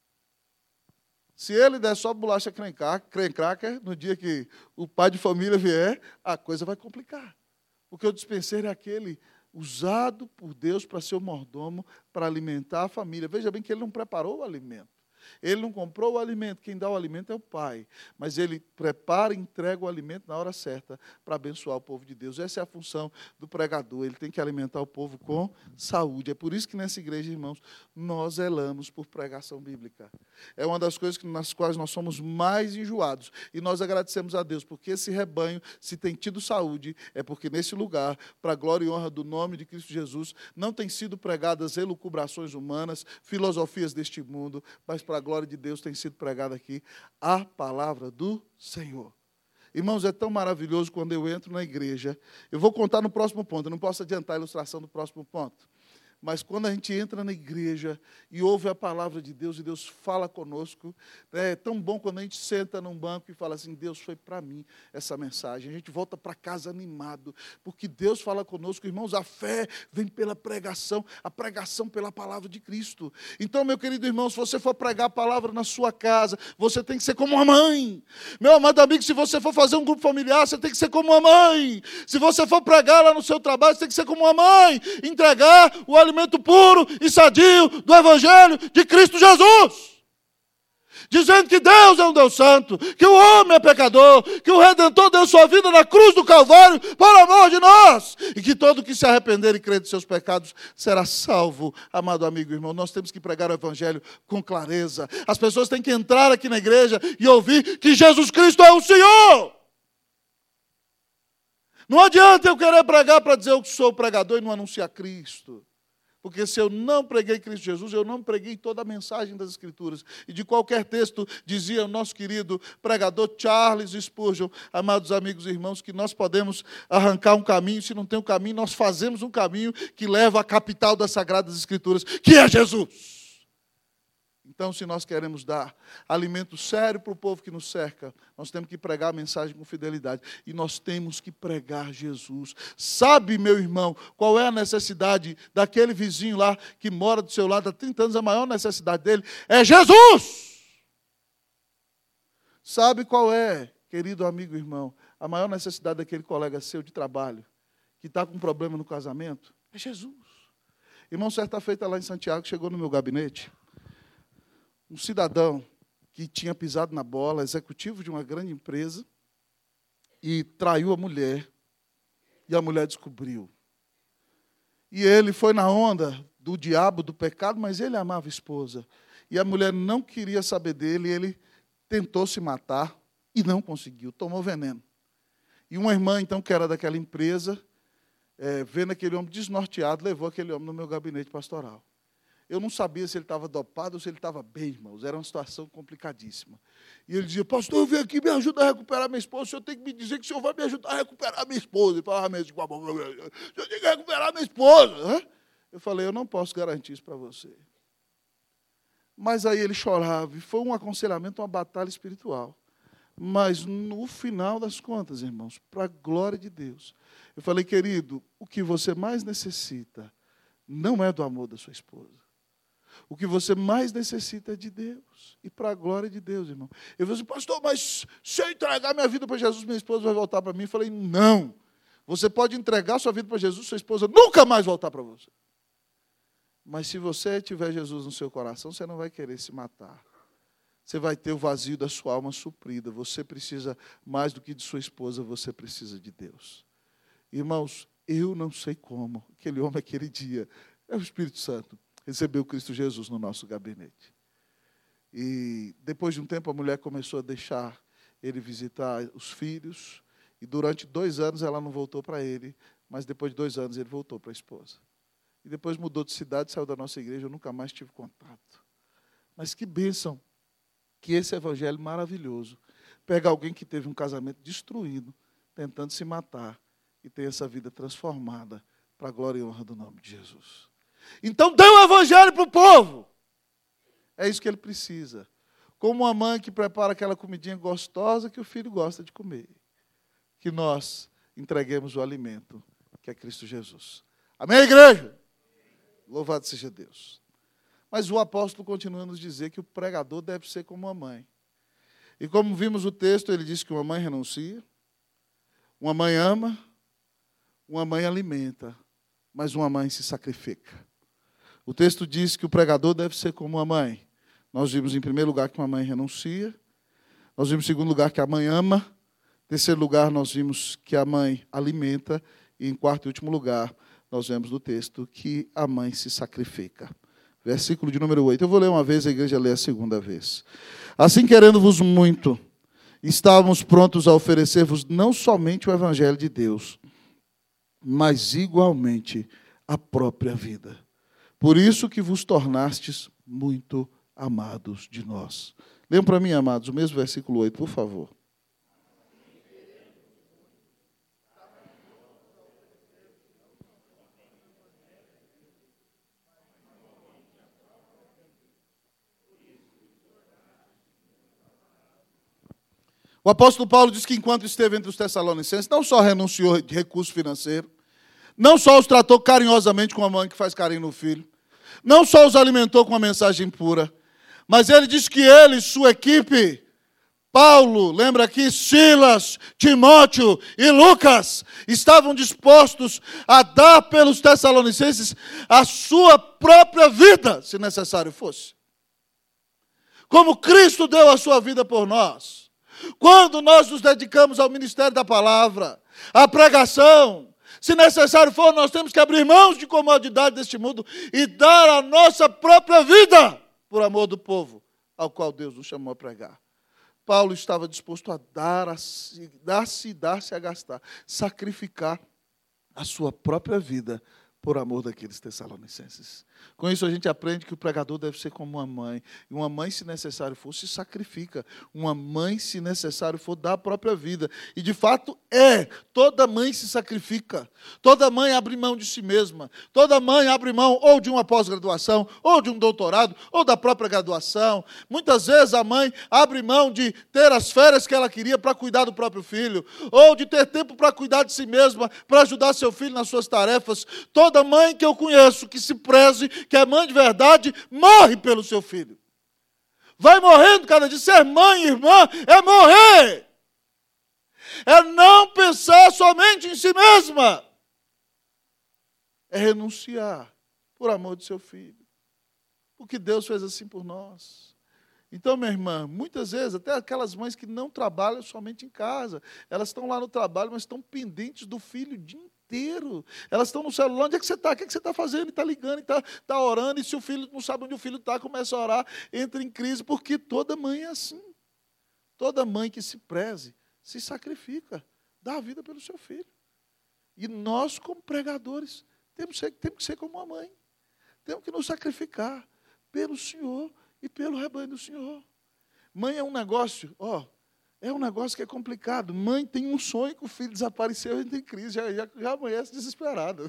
A: Se ele der só bolacha creme cracker, no dia que o pai de família vier, a coisa vai complicar. Porque o dispenseiro é aquele usado por Deus para ser o mordomo, para alimentar a família. Veja bem que ele não preparou o alimento. Ele não comprou o alimento, quem dá o alimento é o pai. Mas ele prepara e entrega o alimento na hora certa para abençoar o povo de Deus. Essa é a função do pregador, ele tem que alimentar o povo com saúde. É por isso que nessa igreja, irmãos, nós zelamos por pregação bíblica. É uma das coisas nas quais nós somos mais enjoados. E nós agradecemos a Deus, porque esse rebanho, se tem tido saúde, é porque nesse lugar, para a glória e honra do nome de Cristo Jesus, não tem sido pregadas elucubrações humanas, filosofias deste mundo, mas para a glória de Deus tem sido pregada aqui a palavra do Senhor. Irmãos, é tão maravilhoso quando eu entro na igreja. Eu vou contar no próximo ponto, eu não posso adiantar a ilustração do próximo ponto. Mas quando a gente entra na igreja e ouve a palavra de Deus e Deus fala conosco, né, é tão bom quando a gente senta num banco e fala assim, Deus foi para mim essa mensagem. A gente volta para casa animado, porque Deus fala conosco. Irmãos, a fé vem pela pregação, a pregação pela palavra de Cristo. Então, meu querido irmão, se você for pregar a palavra na sua casa, você tem que ser como uma mãe. Meu amado amigo, se você for fazer um grupo familiar, você tem que ser como uma mãe. Se você for pregar lá no seu trabalho, você tem que ser como uma mãe. Entregar o alimento puro e sadio do Evangelho de Cristo Jesus. Dizendo que Deus é um Deus santo, que o homem é pecador, que o Redentor deu sua vida na cruz do Calvário por amor de nós, e que todo que se arrepender e crer de seus pecados será salvo. Amado amigo e irmão, nós temos que pregar o Evangelho com clareza. As pessoas têm que entrar aqui na igreja e ouvir que Jesus Cristo é o Senhor. Não adianta eu querer pregar para dizer eu sou pregador e não anunciar Cristo. Porque se eu não preguei Cristo Jesus, eu não preguei toda a mensagem das Escrituras. E de qualquer texto, dizia o nosso querido pregador Charles Spurgeon, amados amigos e irmãos, que nós podemos arrancar um caminho, se não tem um caminho, nós fazemos um caminho que leva à capital das Sagradas Escrituras, que é Jesus. Então, se nós queremos dar alimento sério para o povo que nos cerca, nós temos que pregar a mensagem com fidelidade. E nós temos que pregar Jesus. Sabe, meu irmão, qual é a necessidade daquele vizinho lá que mora do seu lado há trinta anos? A maior necessidade dele é Jesus. Sabe qual é, querido amigo e irmão, a maior necessidade daquele colega seu de trabalho que está com um problema no casamento? É Jesus. Irmão, certa feita lá em Santiago, chegou no meu gabinete um cidadão que tinha pisado na bola, executivo de uma grande empresa, e traiu a mulher, e a mulher descobriu. E ele foi na onda do diabo, do pecado, mas ele amava a esposa. E a mulher não queria saber dele, e ele tentou se matar, e não conseguiu, tomou veneno. E uma irmã, então, que era daquela empresa, é, vendo aquele homem desnorteado, levou aquele homem no meu gabinete pastoral. Eu não sabia se ele estava dopado ou se ele estava bem, irmãos. Era uma situação complicadíssima. E ele dizia, pastor, eu vim aqui, me ajuda a recuperar minha esposa. O senhor tem que me dizer que o senhor vai me ajudar a recuperar minha esposa. Ele falava mesmo com a mão, o senhor tem que recuperar minha esposa. Eu falei, eu não posso garantir isso para você. Mas aí ele chorava. E foi um aconselhamento, uma batalha espiritual. Mas no final das contas, irmãos, para a glória de Deus, eu falei, querido, o que você mais necessita não é do amor da sua esposa. O que você mais necessita é de Deus. E para a glória de Deus, irmão. Eu falei assim, pastor, mas se eu entregar minha vida para Jesus, minha esposa vai voltar para mim? Eu falei, não. Você pode entregar sua vida para Jesus, sua esposa nunca mais voltar para você. Mas se você tiver Jesus no seu coração, você não vai querer se matar. Você vai ter o vazio da sua alma suprida. Você precisa, mais do que de sua esposa, você precisa de Deus. Irmãos, eu não sei como. Aquele homem, aquele dia, é o Espírito Santo. Recebeu Cristo Jesus no nosso gabinete. E depois de um tempo a mulher começou a deixar ele visitar os filhos. E durante dois anos ela não voltou para ele. Mas depois de dois anos ele voltou para a esposa. E depois mudou de cidade, saiu da nossa igreja. Eu nunca mais tive contato. Mas que bênção que esse evangelho maravilhoso pega alguém que teve um casamento destruído, tentando se matar. E ter essa vida transformada para a glória e honra do nome de Jesus. Então, dê o evangelho para o povo. É isso que ele precisa. Como uma mãe que prepara aquela comidinha gostosa que o filho gosta de comer. Que nós entreguemos o alimento, que é Cristo Jesus. Amém, igreja? Louvado seja Deus. Mas o apóstolo continua a nos dizer que o pregador deve ser como uma mãe. E como vimos o texto, ele diz que uma mãe renuncia, uma mãe ama, uma mãe alimenta, mas uma mãe se sacrifica. O texto diz que o pregador deve ser como uma mãe. Nós vimos, em primeiro lugar, que uma mãe renuncia. Nós vimos, em segundo lugar, que a mãe ama. Em terceiro lugar, nós vimos que a mãe alimenta. E, em quarto e último lugar, nós vemos no texto que a mãe se sacrifica. Versículo de número oito. Eu vou ler uma vez, a igreja lê a segunda vez. Assim, querendo-vos muito, estávamos prontos a oferecer-vos não somente o evangelho de Deus, mas igualmente a própria vida. Por isso que vos tornastes muito amados de nós. Leiam para mim, amados, o mesmo versículo oito, por favor. O apóstolo Paulo diz que enquanto esteve entre os tessalonicenses, não só renunciou de recurso financeiro, não só os tratou carinhosamente como a mãe que faz carinho no filho, não só os alimentou com a mensagem pura, mas ele diz que ele, sua equipe, Paulo, lembra aqui, Silas, Timóteo e Lucas, estavam dispostos a dar pelos tessalonicenses a sua própria vida, se necessário fosse. Como Cristo deu a sua vida por nós. Quando nós nos dedicamos ao ministério da palavra, à pregação, se necessário for, nós temos que abrir mãos de comodidade deste mundo e dar a nossa própria vida por amor do povo ao qual Deus nos chamou a pregar. Paulo estava disposto a dar, a dar-se e dar-se a gastar, sacrificar a sua própria vida por amor daqueles tessalonicenses. Com isso, a gente aprende que o pregador deve ser como uma mãe. E uma mãe, se necessário for, se sacrifica. Uma mãe, se necessário for, dá a própria vida. E, de fato, é. Toda mãe se sacrifica. Toda mãe abre mão de si mesma. Toda mãe abre mão ou de uma pós-graduação, ou de um doutorado, ou da própria graduação. Muitas vezes a mãe abre mão de ter as férias que ela queria para cuidar do próprio filho, ou de ter tempo para cuidar de si mesma, para ajudar seu filho nas suas tarefas. Toda Toda mãe que eu conheço, que se preze, que é mãe de verdade, morre pelo seu filho. Vai morrendo cada dia. Ser mãe, irmã, é morrer. É não pensar somente em si mesma. É renunciar por amor de seu filho. Porque Deus fez assim por nós. Então, minha irmã, muitas vezes, até aquelas mães que não trabalham somente em casa, elas estão lá no trabalho, mas estão pendentes do filho o dia inteiro. Elas estão no celular, onde é que você está? O que, é que você está fazendo? Está ligando, está tá orando, e se o filho não sabe onde o filho está, começa a orar, entra em crise, porque toda mãe é assim. Toda mãe que se preze, se sacrifica, dá a vida pelo seu filho. E nós, como pregadores, temos, temos que ser como uma mãe. Temos que nos sacrificar pelo Senhor e pelo rebanho do Senhor. Mãe é um negócio, ó, é um negócio que é complicado. Mãe tem um sonho que o filho desapareceu e entra em crise, já, já, já amanhece desesperada.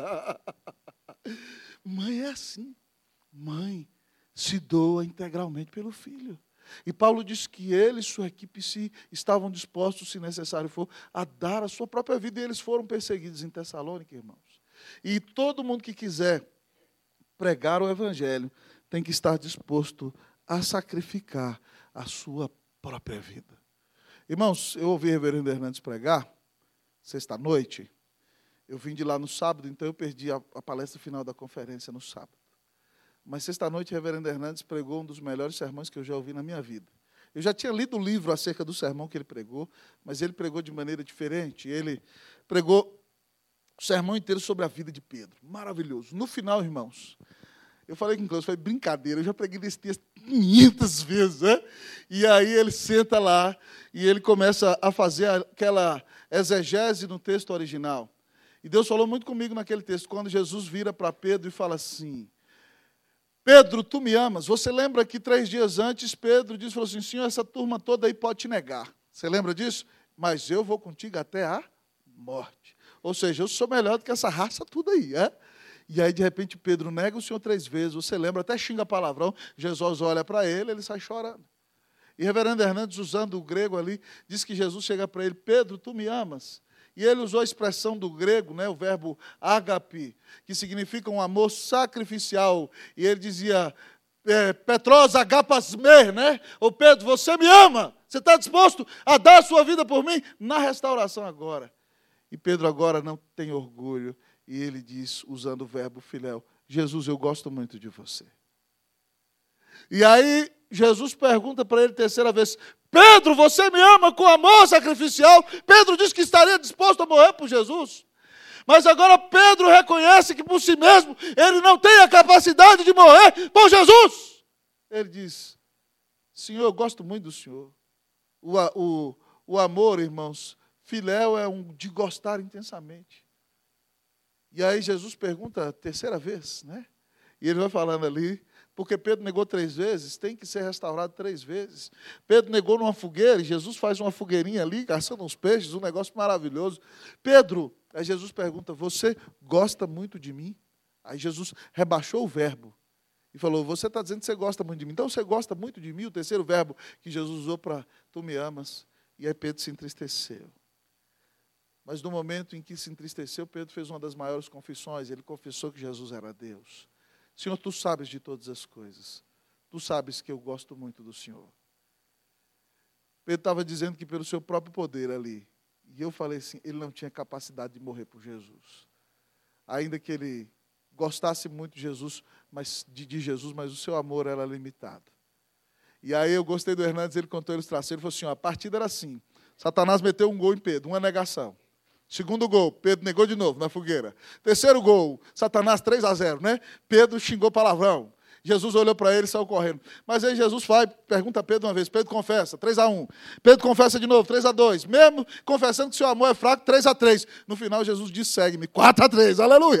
A: Mãe é assim. Mãe se doa integralmente pelo filho. E Paulo diz que ele e sua equipe se, estavam dispostos, se necessário for, a dar a sua própria vida. E eles foram perseguidos em Tessalônica, irmãos. E todo mundo que quiser pregar o evangelho tem que estar disposto a sacrificar a sua própria vida. Irmãos, eu ouvi o reverendo Hernandes pregar, sexta-noite. Eu vim de lá no sábado, então eu perdi a, a palestra final da conferência no sábado. Mas sexta-noite o reverendo Hernandes pregou um dos melhores sermões que eu já ouvi na minha vida. Eu já tinha lido o livro acerca do sermão que ele pregou, mas ele pregou de maneira diferente. Ele pregou o sermão inteiro sobre a vida de Pedro. Maravilhoso. No final, irmãos, eu falei com o Cláudio, foi brincadeira, eu já preguei desse texto quinhentas vezes, né? E aí ele senta lá e ele começa a fazer aquela exegese no texto original. E Deus falou muito comigo naquele texto, quando Jesus vira para Pedro e fala assim: Pedro, tu me amas? Você lembra que três dias antes Pedro disse, falou assim, Senhor, essa turma toda aí pode te negar. Você lembra disso? Mas eu vou contigo até a morte. Ou seja, eu sou melhor do que essa raça tudo aí, é? E aí, de repente, Pedro nega o Senhor três vezes. Você lembra, até xinga palavrão. Jesus olha para ele, ele sai chorando. E o reverendo Hernandes, usando o grego ali, diz que Jesus chega para ele, Pedro, tu me amas? E ele usou a expressão do grego, né, o verbo agape, que significa um amor sacrificial. E ele dizia, é, Petros agapasmer, né? Ô Pedro, você me ama? Você está disposto a dar a sua vida por mim? Na restauração agora. E Pedro agora não tem orgulho. E ele diz, usando o verbo filéu, Jesus, eu gosto muito de você. E aí, Jesus pergunta para ele terceira vez, Pedro, você me ama com amor sacrificial? Pedro disse que estaria disposto a morrer por Jesus. Mas agora Pedro reconhece que por si mesmo ele não tem a capacidade de morrer por Jesus. Ele diz, Senhor, eu gosto muito do Senhor. O, o, o amor, irmãos, filéu é um de gostar intensamente. E aí Jesus pergunta a terceira vez, né? E ele vai falando ali, porque Pedro negou três vezes, tem que ser restaurado três vezes. Pedro negou numa fogueira, e Jesus faz uma fogueirinha ali, caçando uns peixes, um negócio maravilhoso. Pedro, aí Jesus pergunta, você gosta muito de mim? Aí Jesus rebaixou o verbo e falou, você está dizendo que você gosta muito de mim. Então você gosta muito de mim, o terceiro verbo que Jesus usou para tu me amas. E aí Pedro se entristeceu. Mas no momento em que se entristeceu, Pedro fez uma das maiores confissões. Ele confessou que Jesus era Deus. Senhor, tu sabes de todas as coisas. Tu sabes que eu gosto muito do Senhor. Pedro estava dizendo que pelo seu próprio poder ali. E eu falei assim, ele não tinha capacidade de morrer por Jesus. Ainda que ele gostasse muito de Jesus, mas, de, de Jesus, mas o seu amor era limitado. E aí eu gostei do Hernandes, ele contou a ilustração. Ele falou assim, ó, a partida era assim. Satanás meteu um gol em Pedro, uma negação. Segundo gol, Pedro negou de novo na fogueira. Terceiro gol, Satanás três a zero, né? Pedro xingou palavrão. Jesus olhou para ele e saiu correndo. Mas aí Jesus vai, pergunta a Pedro uma vez. Pedro confessa, três a um. Pedro confessa de novo, três a dois. Mesmo confessando que seu amor é fraco, três a três. No final, Jesus diz, segue-me, quatro a três. Aleluia!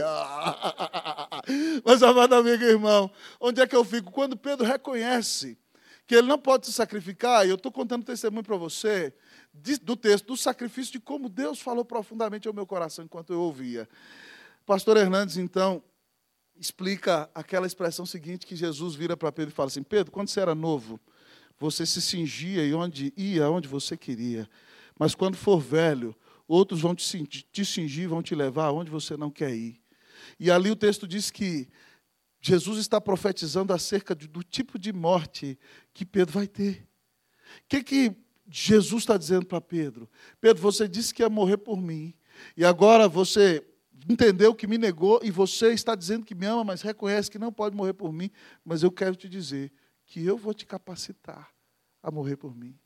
A: Mas, amado amigo e irmão, onde é que eu fico? Quando Pedro reconhece que ele não pode se sacrificar, e eu estou contando testemunho para você, do texto, do sacrifício, de como Deus falou profundamente ao meu coração enquanto eu ouvia. Pastor Hernandes, então, explica aquela expressão seguinte que Jesus vira para Pedro e fala assim, Pedro, quando você era novo, você se cingia e onde ia, onde você queria. Mas quando for velho, outros vão te cingir, vão te levar aonde você não quer ir. E ali o texto diz que Jesus está profetizando acerca do tipo de morte que Pedro vai ter. O que, que Jesus está dizendo para Pedro? Pedro, você disse que ia morrer por mim. E agora você entendeu que me negou e você está dizendo que me ama, mas reconhece que não pode morrer por mim. Mas eu quero te dizer que eu vou te capacitar a morrer por mim.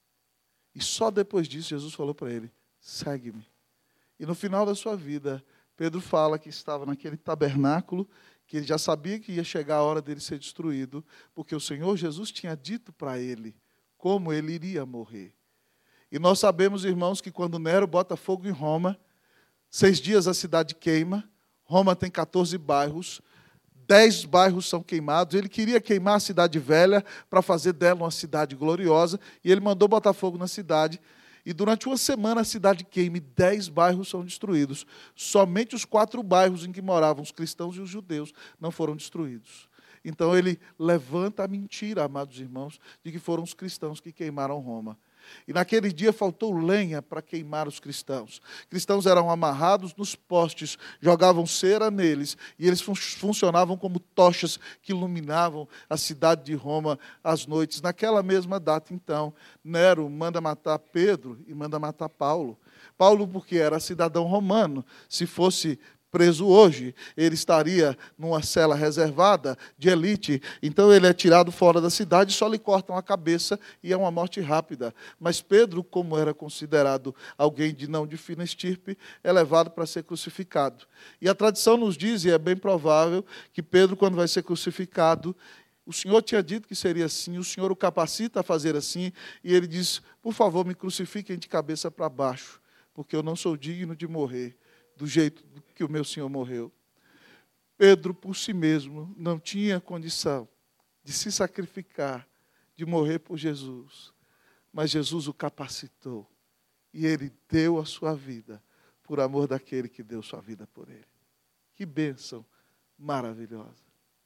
A: E só depois disso Jesus falou para ele, segue-me. E no final da sua vida, Pedro fala que estava naquele tabernáculo, que ele já sabia que ia chegar a hora dele ser destruído, porque o Senhor Jesus tinha dito para ele como ele iria morrer. E nós sabemos, irmãos, que quando Nero bota fogo em Roma, seis dias a cidade queima, Roma tem quatorze bairros, dez bairros são queimados, ele queria queimar a cidade velha para fazer dela uma cidade gloriosa, e ele mandou botar fogo na cidade, e durante uma semana a cidade queima e dez bairros são destruídos. Somente os quatro bairros em que moravam os cristãos e os judeus não foram destruídos. Então ele levanta a mentira, amados irmãos, de que foram os cristãos que queimaram Roma. E naquele dia faltou lenha para queimar os cristãos. Cristãos eram amarrados nos postes, jogavam cera neles, e eles fun- funcionavam como tochas que iluminavam a cidade de Roma às noites. Naquela mesma data, então, Nero manda matar Pedro e manda matar Paulo. Paulo, porque era cidadão romano, se fosse preso hoje, ele estaria numa cela reservada de elite, então ele é tirado fora da cidade, só lhe cortam a cabeça e é uma morte rápida. Mas Pedro, como era considerado alguém de não de fina estirpe, é levado para ser crucificado. E a tradição nos diz, e é bem provável, que Pedro, quando vai ser crucificado, o Senhor tinha dito que seria assim, o Senhor o capacita a fazer assim, e ele diz, por favor, me crucifiquem de cabeça para baixo, porque eu não sou digno de morrer do jeito que o meu Senhor morreu. Pedro, por si mesmo, não tinha condição de se sacrificar, de morrer por Jesus. Mas Jesus o capacitou. E ele deu a sua vida por amor daquele que deu sua vida por ele. Que bênção maravilhosa.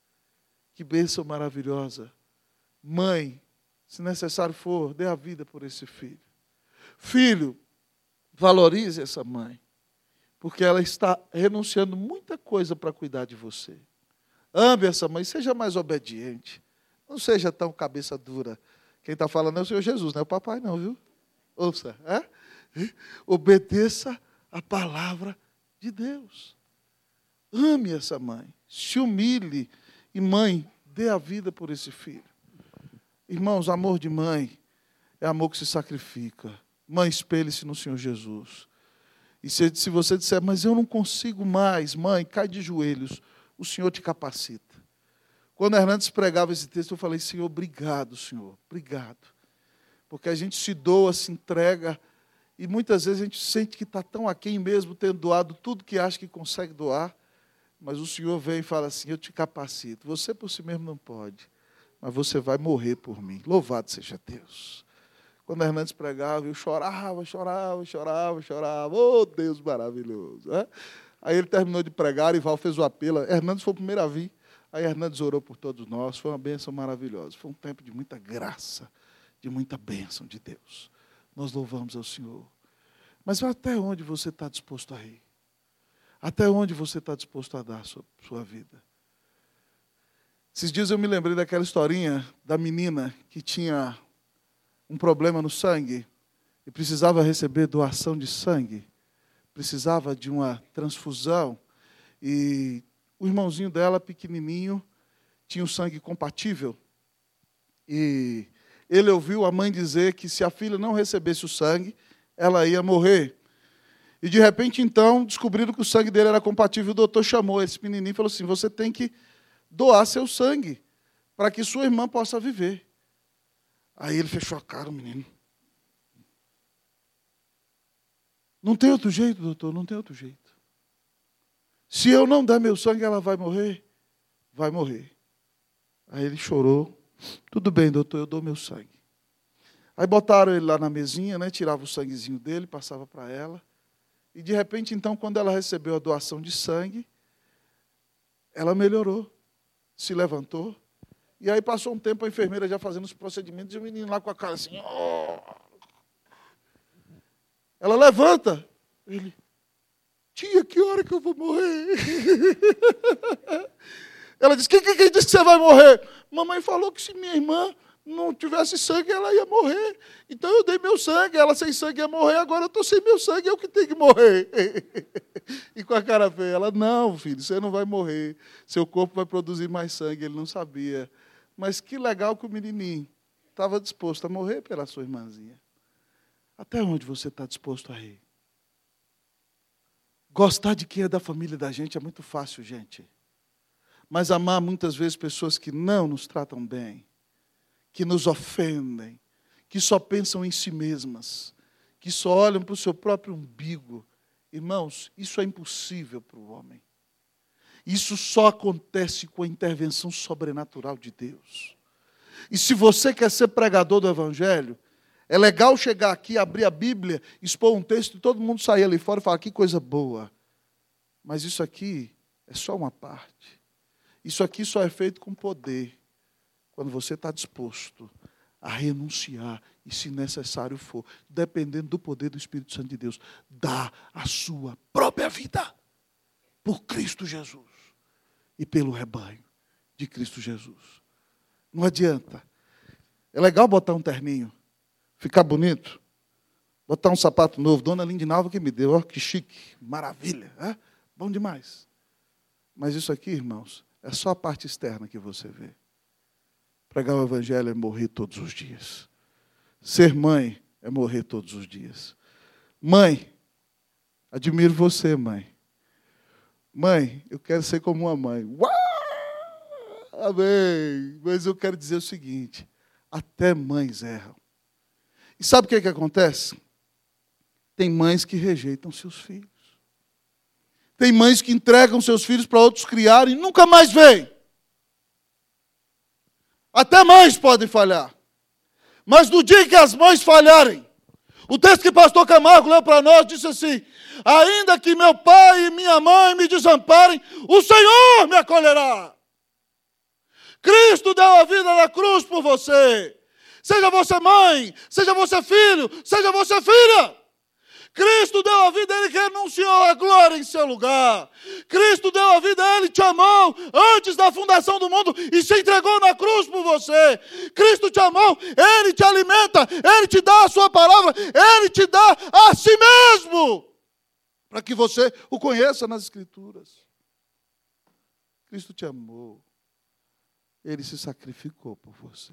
A: Que bênção maravilhosa. Mãe, se necessário for, dê a vida por esse filho. Filho, valorize essa mãe. Porque ela está renunciando muita coisa para cuidar de você. Ame essa mãe, seja mais obediente. Não seja tão cabeça dura. Quem está falando é o Senhor Jesus, não é o papai não, viu? Ouça, é? Obedeça a palavra de Deus. Ame essa mãe, se humilhe. E mãe, dê a vida por esse filho. Irmãos, amor de mãe é amor que se sacrifica. Mãe, espelhe-se no Senhor Jesus. E se, se você disser, mas eu não consigo mais, mãe, cai de joelhos, o Senhor te capacita. Quando Hernandes pregava esse texto, eu falei, Senhor, obrigado, Senhor, obrigado. Porque a gente se doa, se entrega, e muitas vezes a gente sente que está tão aquém mesmo, tendo doado tudo que acha que consegue doar, mas o Senhor vem e fala assim, eu te capacito. Você por si mesmo não pode, mas você vai morrer por mim. Louvado seja Deus. Quando Hernandes pregava, eu chorava, chorava, chorava, chorava. Oh, Deus maravilhoso. É? Aí ele terminou de pregar, e Val fez o apelo. Hernandes foi o primeiro a vir. Aí Hernandes orou por todos nós. Foi uma bênção maravilhosa. Foi um tempo de muita graça, de muita bênção de Deus. Nós louvamos ao Senhor. Mas até onde você está disposto a ir? Até onde você está disposto a dar a sua, sua vida? Esses dias eu me lembrei daquela historinha da menina que tinha um problema no sangue e precisava receber doação de sangue, precisava de uma transfusão, e o irmãozinho dela, pequenininho, tinha o sangue compatível, e ele ouviu a mãe dizer que se a filha não recebesse o sangue, ela ia morrer. E de repente, então, descobriram que o sangue dele era compatível, o doutor chamou esse menininho e falou assim, você tem que doar seu sangue. para que sua irmã possa viver. Aí ele fechou a cara, o menino. Não tem outro jeito, doutor, não tem outro jeito. Se eu não der meu sangue, ela vai morrer? Vai morrer. Aí ele chorou. Tudo bem, doutor, eu dou meu sangue. Aí botaram ele lá na mesinha, né, tirava o sanguezinho dele, passava para ela. E de repente, então, quando ela recebeu a doação de sangue, ela melhorou, se levantou. E aí passou um tempo a enfermeira já fazendo os procedimentos e o menino lá com a cara assim. Oh! Ela levanta. Ele, tia, que hora que eu vou morrer? Ela disse, quem, quem, quem disse que você vai morrer? Mamãe falou que se minha irmã não tivesse sangue, ela ia morrer. Então eu dei meu sangue, ela sem sangue ia morrer, agora eu estou sem meu sangue, eu que tenho que morrer. E com a cara feia, ela, não, filho, você não vai morrer. Seu corpo vai produzir mais sangue. Ele não sabia. Mas que legal que o menininho estava disposto a morrer pela sua irmãzinha. Até onde você está disposto a ir? Gostar de quem é da família da gente é muito fácil, gente. Mas amar muitas vezes pessoas que não nos tratam bem, que nos ofendem, que só pensam em si mesmas, que só olham para o seu próprio umbigo. Irmãos, isso é impossível para o homem. Isso só acontece com a intervenção sobrenatural de Deus. E se você quer ser pregador do Evangelho, é legal chegar aqui, abrir a Bíblia, expor um texto e todo mundo sair ali fora e falar, que coisa boa. Mas isso aqui é só uma parte. Isso aqui só é feito com poder. Quando você está disposto a renunciar, e se necessário for, dependendo do poder do Espírito Santo de Deus, dá a sua própria vida por Cristo Jesus e pelo rebanho de Cristo Jesus. Não adianta. É legal botar um terninho, ficar bonito, botar um sapato novo. Dona Lindinalva que me deu, ó, que chique, maravilha, é? Bom demais. Mas isso aqui, irmãos, é só a parte externa que você vê. Pregar o Evangelho é morrer todos os dias. Ser mãe é morrer todos os dias. Mãe, admiro você, mãe. Mãe, eu quero ser como uma mãe. Uau! Amém. Mas eu quero dizer o seguinte, até mães erram. E sabe o que, é que acontece? Tem mães que rejeitam seus filhos. Tem mães que entregam seus filhos para outros criarem e nunca mais veem. Até mães podem falhar. Mas no dia que as mães falharem, o texto que o pastor Camargo leu para nós disse assim, ainda que meu pai e minha mãe me desamparem, o Senhor me acolherá. Cristo deu a vida na cruz por você. Seja você mãe, seja você filho, seja você filha. Cristo deu a vida, Ele renunciou à glória em seu lugar. Cristo deu a vida, Ele te amou antes da fundação do mundo e se entregou na cruz por você. Cristo te amou, Ele te alimenta, Ele te dá a sua palavra, Ele te dá a si mesmo, para que você o conheça nas Escrituras. Cristo te amou, Ele se sacrificou por você.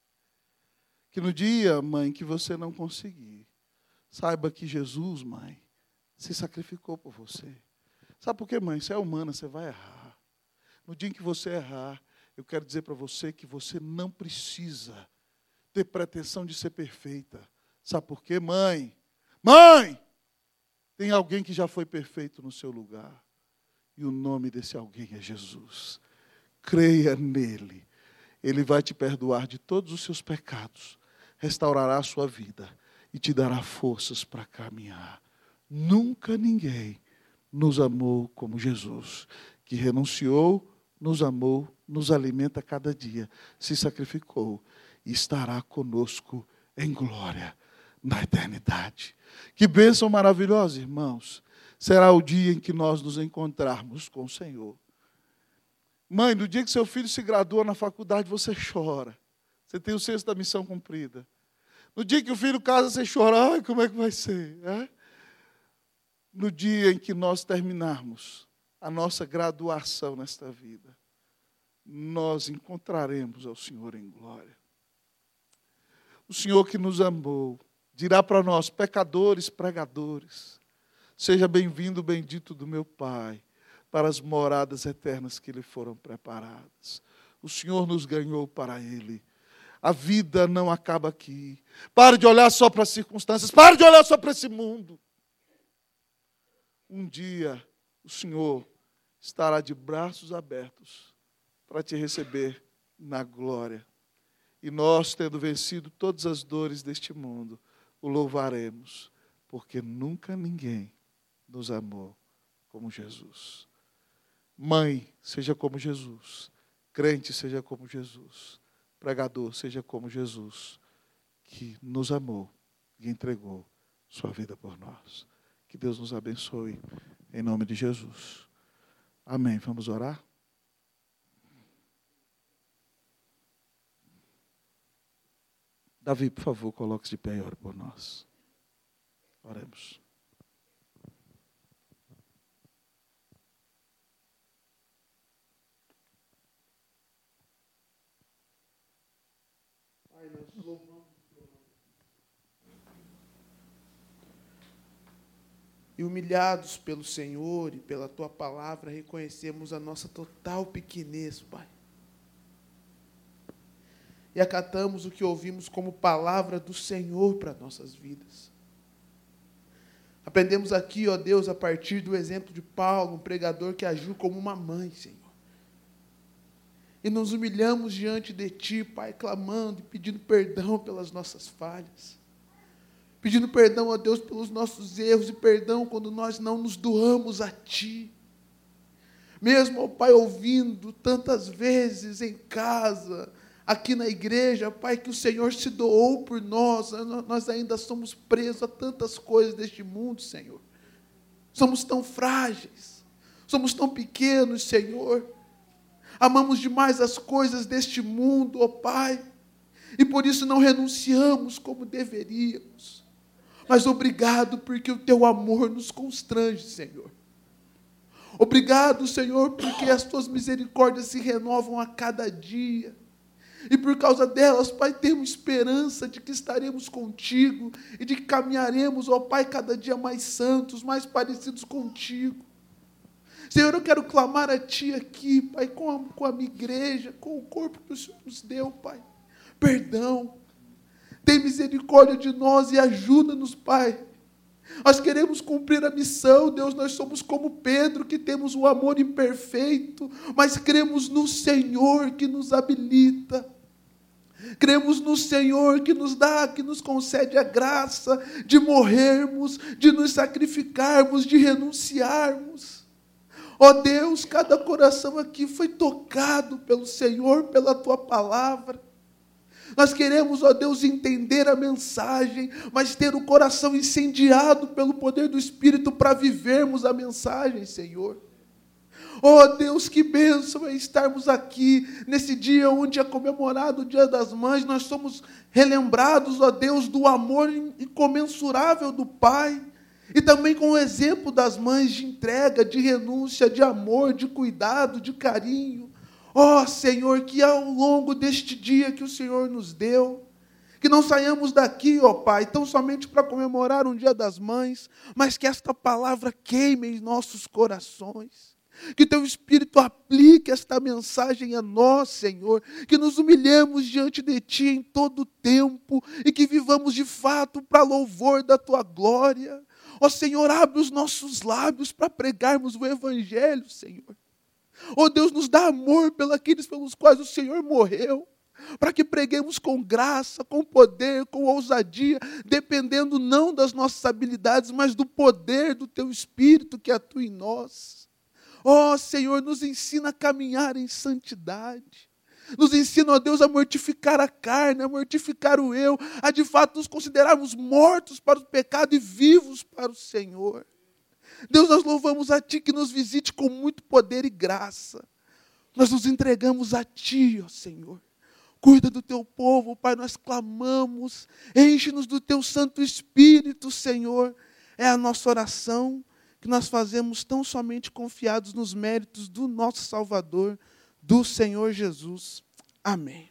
A: Que no dia, mãe, que você não conseguir, saiba que Jesus, mãe, se sacrificou por você. Sabe por quê, mãe? Você é humana, você vai errar. No dia em que você errar, eu quero dizer para você que você não precisa ter pretensão de ser perfeita. Sabe por quê, mãe? Mãe! Tem alguém que já foi perfeito no seu lugar. E o nome desse alguém é Jesus. Creia nele. Ele vai te perdoar de todos os seus pecados. Restaurará a sua vida. E te dará forças para caminhar. Nunca ninguém nos amou como Jesus, que renunciou, nos amou, nos alimenta cada dia, se sacrificou e estará conosco em glória na eternidade. Que bênção maravilhosa, irmãos. Será o dia em que nós nos encontrarmos com o Senhor. Mãe, no dia que seu filho se gradua na faculdade, você chora. Você tem o senso da missão cumprida. No dia que o filho casa, você chora. Ai, como é que vai ser? É? No dia em que nós terminarmos a nossa graduação nesta vida, nós encontraremos ao Senhor em glória. O Senhor que nos amou, dirá para nós, pecadores, pregadores, seja bem-vindo, bendito do meu Pai, para as moradas eternas que lhe foram preparadas. o Senhor nos ganhou para Ele. A vida não acaba aqui. Pare de olhar só para as circunstâncias. Pare de olhar só para esse mundo. Um dia, o Senhor estará de braços abertos para te receber na glória. E nós, tendo vencido todas as dores deste mundo, o louvaremos, porque nunca ninguém nos amou como Jesus. Mãe, seja como Jesus. Crente, seja como Jesus. Pregador, seja como Jesus, que nos amou e entregou sua vida por nós. Que Deus nos abençoe, em nome de Jesus. Amém. Vamos orar? Davi, por favor, coloque-se de pé e ore por nós. Oremos.
B: Pai, nós louvamos. E humilhados pelo Senhor e pela Tua palavra, reconhecemos a nossa total pequenez, Pai. E acatamos o que ouvimos como palavra do Senhor para nossas vidas. Aprendemos aqui, ó Deus, a partir do exemplo de Paulo, um pregador que agiu como uma mãe, Senhor. E nos humilhamos diante de Ti, Pai, clamando e pedindo perdão pelas nossas falhas. Pedindo perdão, ó Deus, pelos nossos erros e perdão quando nós não nos doamos a Ti. Mesmo, ó Pai, ouvindo tantas vezes em casa, aqui na igreja, Pai, que o Senhor se doou por nós, nós ainda somos presos a tantas coisas deste mundo, Senhor. Somos tão frágeis, somos tão pequenos, Senhor. Amamos demais as coisas deste mundo, ó Pai, e por isso não renunciamos como deveríamos. Mas obrigado, porque o Teu amor nos constrange, Senhor. Obrigado, Senhor, porque as Tuas misericórdias se renovam a cada dia. E por causa delas, Pai, temos esperança de que estaremos contigo e de que caminharemos, ó Pai, cada dia mais santos, mais parecidos contigo. Senhor, eu quero clamar a Ti aqui, Pai, com a, com a minha igreja, com o corpo que o Senhor nos deu, Pai. Perdão. Tem misericórdia de nós e ajuda-nos, Pai. Nós queremos cumprir a missão, Deus, nós somos como Pedro, que temos um amor imperfeito, mas cremos no Senhor que nos habilita. Cremos no Senhor que nos dá, que nos concede a graça de morrermos, de nos sacrificarmos, de renunciarmos. Ó Deus, cada coração aqui foi tocado pelo Senhor, pela Tua palavra. Nós queremos, ó Deus, entender a mensagem, mas ter o coração incendiado pelo poder do Espírito para vivermos a mensagem, Senhor. Ó Deus, que bênção é estarmos aqui, nesse dia onde é comemorado o Dia das Mães, nós somos relembrados, ó Deus, do amor incomensurável do Pai, e também com o exemplo das mães de entrega, de renúncia, de amor, de cuidado, de carinho. Ó Senhor, que ao longo deste dia que o Senhor nos deu, que não saiamos daqui, ó Pai, tão somente para comemorar um Dia das Mães, mas que esta palavra queime em nossos corações. Que Teu Espírito aplique esta mensagem a nós, Senhor, que nos humilhemos diante de Ti em todo o tempo e que vivamos de fato para louvor da Tua glória. Ó Senhor, abre os nossos lábios para pregarmos o Evangelho, Senhor. Ó Deus, nos dá amor pelos pelos quais o Senhor morreu, para que preguemos com graça, com poder, com ousadia, dependendo não das nossas habilidades, mas do poder do Teu Espírito que atua em nós. Ó Senhor, nos ensina a caminhar em santidade. Nos ensina, ó Deus, a mortificar a carne, a mortificar o eu, a de fato nos considerarmos mortos para o pecado e vivos para o Senhor. Deus, nós louvamos a Ti que nos visite com muito poder e graça. Nós nos entregamos a Ti, ó Senhor. Cuida do Teu povo, Pai, nós clamamos. Enche-nos do Teu Santo Espírito, Senhor. É a nossa oração que nós fazemos tão somente confiados nos méritos do nosso Salvador, do Senhor Jesus. Amém.